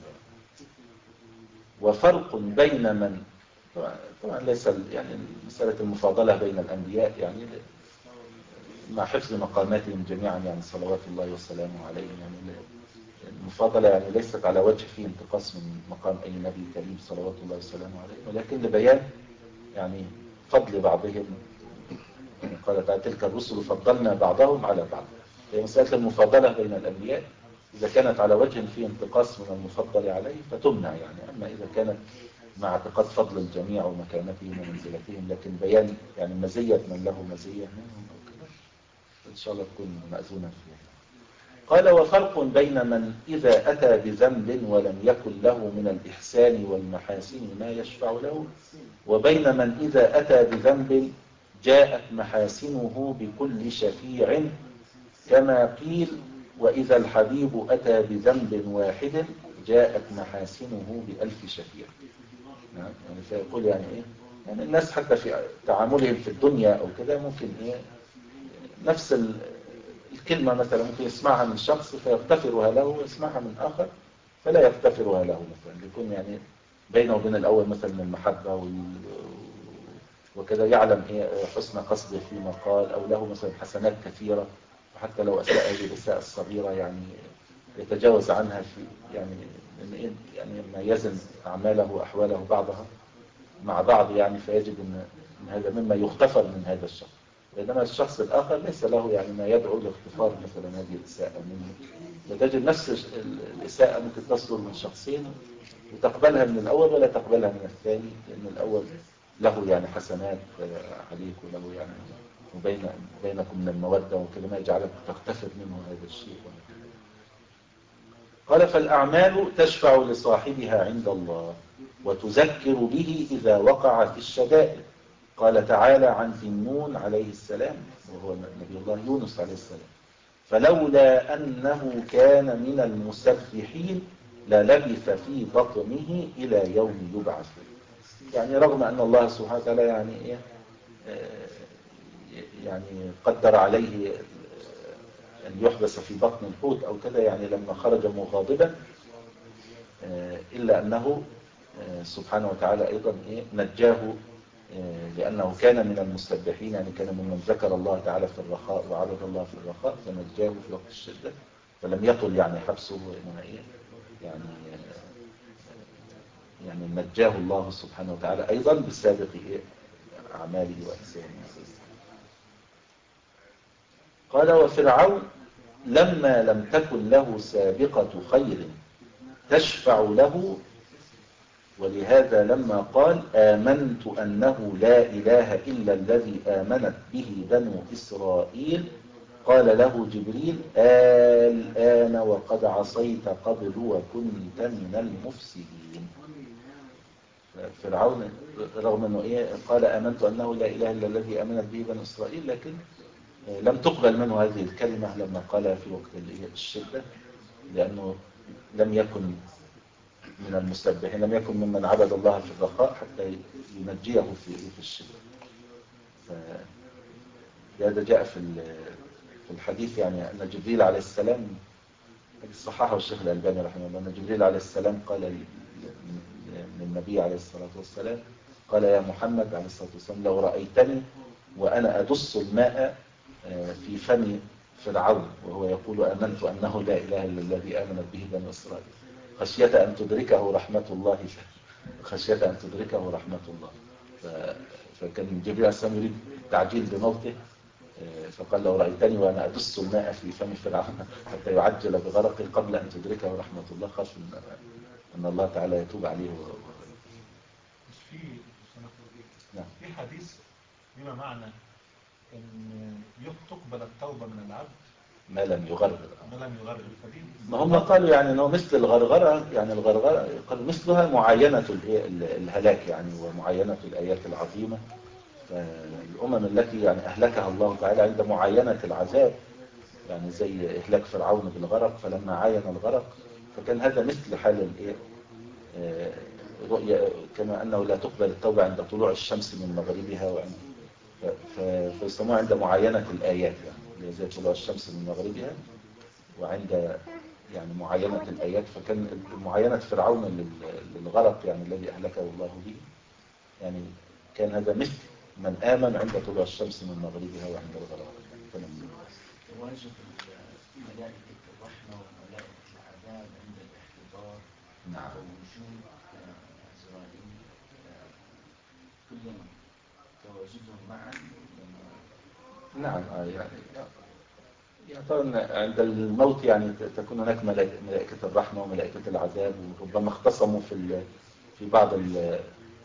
وفرق بين من طبعا ليس يعني مسألة المفاضلة بين الأنبياء يعني مع حفظ مقاماتهم جميعا يعني صلوات الله وسلامه عليهم، يعني المفاضلة يعني ليست على وجه فيه انتقاص من مقام أي نبي كريم صلوات الله وسلامه عليه، ولكن لبيان يعني فضل بعضهم. قال تعالى تلك الرسل فضلنا بعضهم على بعض. هي مسألة المفاضلة بين الأنبياء إذا كانت على وجه فيه انتقاص من المفضل عليه فتمنع يعني، أما إذا كانت مع اعتقاد فضل الجميع ومكانتهم ومنزلتهم، لكن بيان يعني مزية من له مزية منهم أو كده إن شاء الله تكون مأذونة فيها. قال وفرق بين من إذا أتى بذنب ولم يكن له من الإحسان والمحاسن ما يشفع له، وبين من إذا أتى بذنب جاءت محاسنه بكل شفيع، كما قيل وإذا الحبيب أتى بذنب واحد جاءت محاسنه بألف شفيع. يعني فيقول يعني إيه، يعني الناس حتى في تعاملهم في الدنيا أو كده ممكن إيه نفس الكلمة مثلا ممكن يسمعها من شخص فيغتفرها له ويسمعها من آخر فلا يغتفرها له، مثلا يكون يعني بينه وبين الأول مثلا المحبة وال... وكذا يعلم إيه حسن قصده فيما قال، أو له مثلا حسنات كثيرة وحتى لو أساء هذه الإساءة الصغيرة يعني يتجاوز عنها في يعني يعني ما يزن أعماله وأحواله بعضها مع بعض يعني، فيجب أن هذا مما يغتفر من هذا الشخص. بينما الشخص الآخر ليس له يعني ما يدعو لاغتفار مثلا هذه الإساءة منه، فتجد نفس الإساءة ممكن تصدر من شخصين وتقبلها من الأول ولا تقبلها من الثاني، لأن الأول له يعني حسنات عليك وله يعني وبين بينكم من المودة وكذا ما يجعلك تغتفر منه هذا الشيء. قال فالأعمال تشفع لصاحبها عند الله وتذكر به إذا وقع في الشدائد. قال تعالى عن ذي النون عليه السلام وهو نبي الله يونس عليه السلام فلولا أنه كان من المسبحين للبث في بطنه إلى يوم يبعث. يعني رغم أن الله سبحانه وتعالى يعني إيه يعني قدر عليه أن يحبس في بطن الحوت أو كذا يعني لما خرج مغاضبا، إلا أنه سبحانه وتعالى أيضا إيه نجاه لأنه كان من المسبحين، يعني كان ممن ذكر الله تعالى في الرخاء وعبد الله في الرخاء فنجاه في وقت الشدة، فلم يطل يعني حبسه إنما إيه يعني يعني نجاه الله سبحانه وتعالى أيضا بسابق إيه أعماله وإحسانه. قال وفرعون لما لم تكن له سابقة خير تشفع له، ولهذا لما قال آمنت أنه لا إله إلا الذي آمنت به بنو إسرائيل قال له جبريل الآن وقد عصيت قبل وكنت من المفسدين. فرعون رغم أنه إيه قال آمنت أنه لا إله إلا الذي آمنت به بنو إسرائيل، لكن لم تقبل منه هذه الكلمة لما قالها في وقت الشدة، لأنه لم يكن من المسبحين، لم يكن ممن عبد الله في الرخاء حتى ينجيه في في الشدة. هذا جاء في في الحديث يعني أن جبريل عليه السلام صححه الشيخ الألباني رحمه الله أن جبريل عليه السلام قال للنبي عليه الصلاة والسلام قال يا محمد عليه الصلاة والسلام لو رأيتني وأنا أدس الماء في فم فرعون وهو يقول آمنت أنه لا إله إلا الذي آمنت به بنو إسرائيل خشية أن تدركه رحمة الله خشية أن تدركه رحمة الله. فكان جبريل عليه السلام يريد التعجيل بموته، فقال لو رأيتني وأنا أدس الماء في فم فرعون حتى يعجل بغرقه قبل أن تدركه رحمة الله، خاف أن الله تعالى يتوب عليه. في في حديث بما معنى أن تقبل التوبة من العبد ما لم يغرغر. ما لم يغرغر فدي ما هم قالوا يعني انه مثل الغرغرة، يعني الغرغرة قالوا مثلها معاينة الايه الهلاك يعني، ومعاينة الآيات العظيمة. فالأمم التي يعني أهلكها الله تعالى عند معاينة العذاب، يعني زي إهلاك فرعون بالغرق، فلما عاين الغرق فكان هذا مثل حال الايه آه، رؤية، كما أنه لا تقبل التوبة عند طلوع الشمس من مغربها، وعند فيسموها عند معاينة الآيات، يعني زي طلوع الشمس من مغربها، وعند يعني معاينة الآيات. فكان معاينة فرعون لل- للغرق يعني الذي أهلكه الله به، يعني كان هذا مثل من آمن عند طلوع الشمس من مغربها وعند الغرق. واجب ملائكة الرحمة وملائكة العذاب عند الاحتضار نعم. ووجود عزرائيل كلهم تواجدهم معا. نعم آه يعني يعني طبعا عند الموت يعني تكون هناك ملائكة, ملائكة الرحمة وملائكة العذاب، وربما اختصموا في ال- في بعض ال-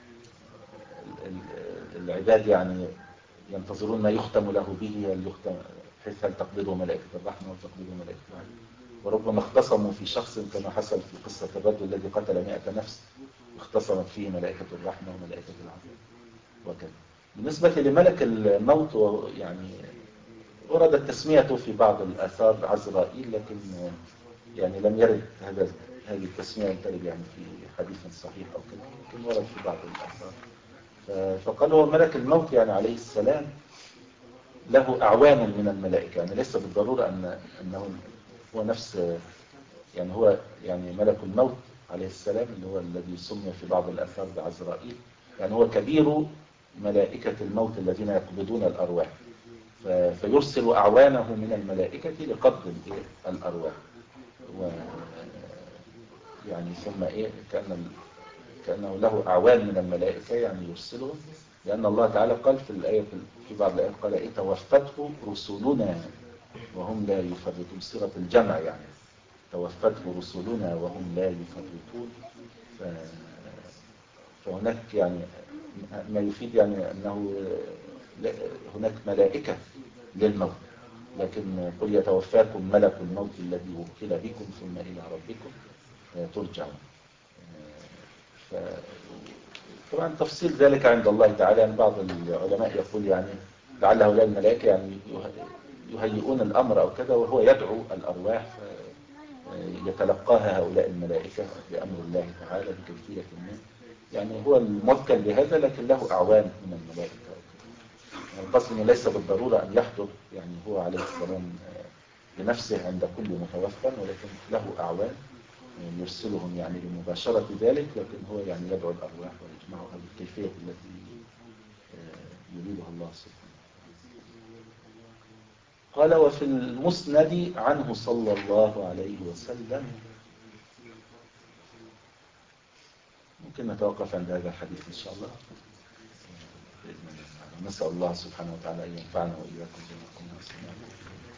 ال- العباد يعني ينتظرون ما يختم له به، هل يختم بحيث هل تقبضه ملائكة الرحمة وتقبضه ملائكة العذاب. وربما اختصموا في شخص كما حصل في قصة الرجل الذي قتل مئة نفس، اختصمت فيه ملائكة الرحمة وملائكة العذاب وكذا. بالنسبة لملك الموت يعني وردت تسميته في بعض الآثار عزرائيل، لكن يعني لم يرد هذا هذه التسمية ترد يعني في حديث صحيح أو كذا، لكن ورد في بعض الآثار. فقال هو ملك الموت يعني عليه السلام له أعوان من الملائكة، يعني ليس بالضرورة أن أنه هو نفس يعني هو يعني ملك الموت عليه السلام اللي هو الذي سمي في بعض الآثار بعزرائيل، يعني هو كبير ملائكة الموت الذين يقبضون الأرواح، فيرسل أعوانه من الملائكة لقبض الأرواح. و يعني ثم إيه كأن كأنه له أعوان من الملائكة يعني يرسلهم، لأن الله تعالى قال في الآية في بعض الآيات قال إيه توفته رسلنا وهم لا يفرطون، صيغة الجمع يعني توفته رسلنا وهم لا يفرطون. ف... فهناك يعني ما يفيد يعني أنه هناك ملائكة للموت، لكن قل يتوفاكم ملك الموت الذي وكل بكم ثم إلى ربكم ترجعون. ف... طبعا تفصيل ذلك عند الله تعالى، يعني بعض العلماء يقول يعني لعل هؤلاء الملائكة يعني يهيئون الأمر أو كذا، وهو يدعو الأرواح يتلقاها هؤلاء الملائكة بأمر الله تعالى بكيفية ما، يعني هو الموكل لهذا، لكن له أعوان من الملائكة. القصد يعني ليس بالضرورة أن يحضر يعني هو عليه السلام بنفسه عند كل متوفى، ولكن له أعوان يرسلهم يعني بمباشرة ذلك، لكن هو يعني يدعو الأرواح ويجمعها بالكيفية التي يريدها الله سبحانه. قال وفي المسند عنه صلى الله عليه وسلم. ممكن نتوقف عند هذا الحديث إن شاء الله بإذن الله. نسأل الله سبحانه وتعالى أن ينفعنا وإياكم بما قلنا.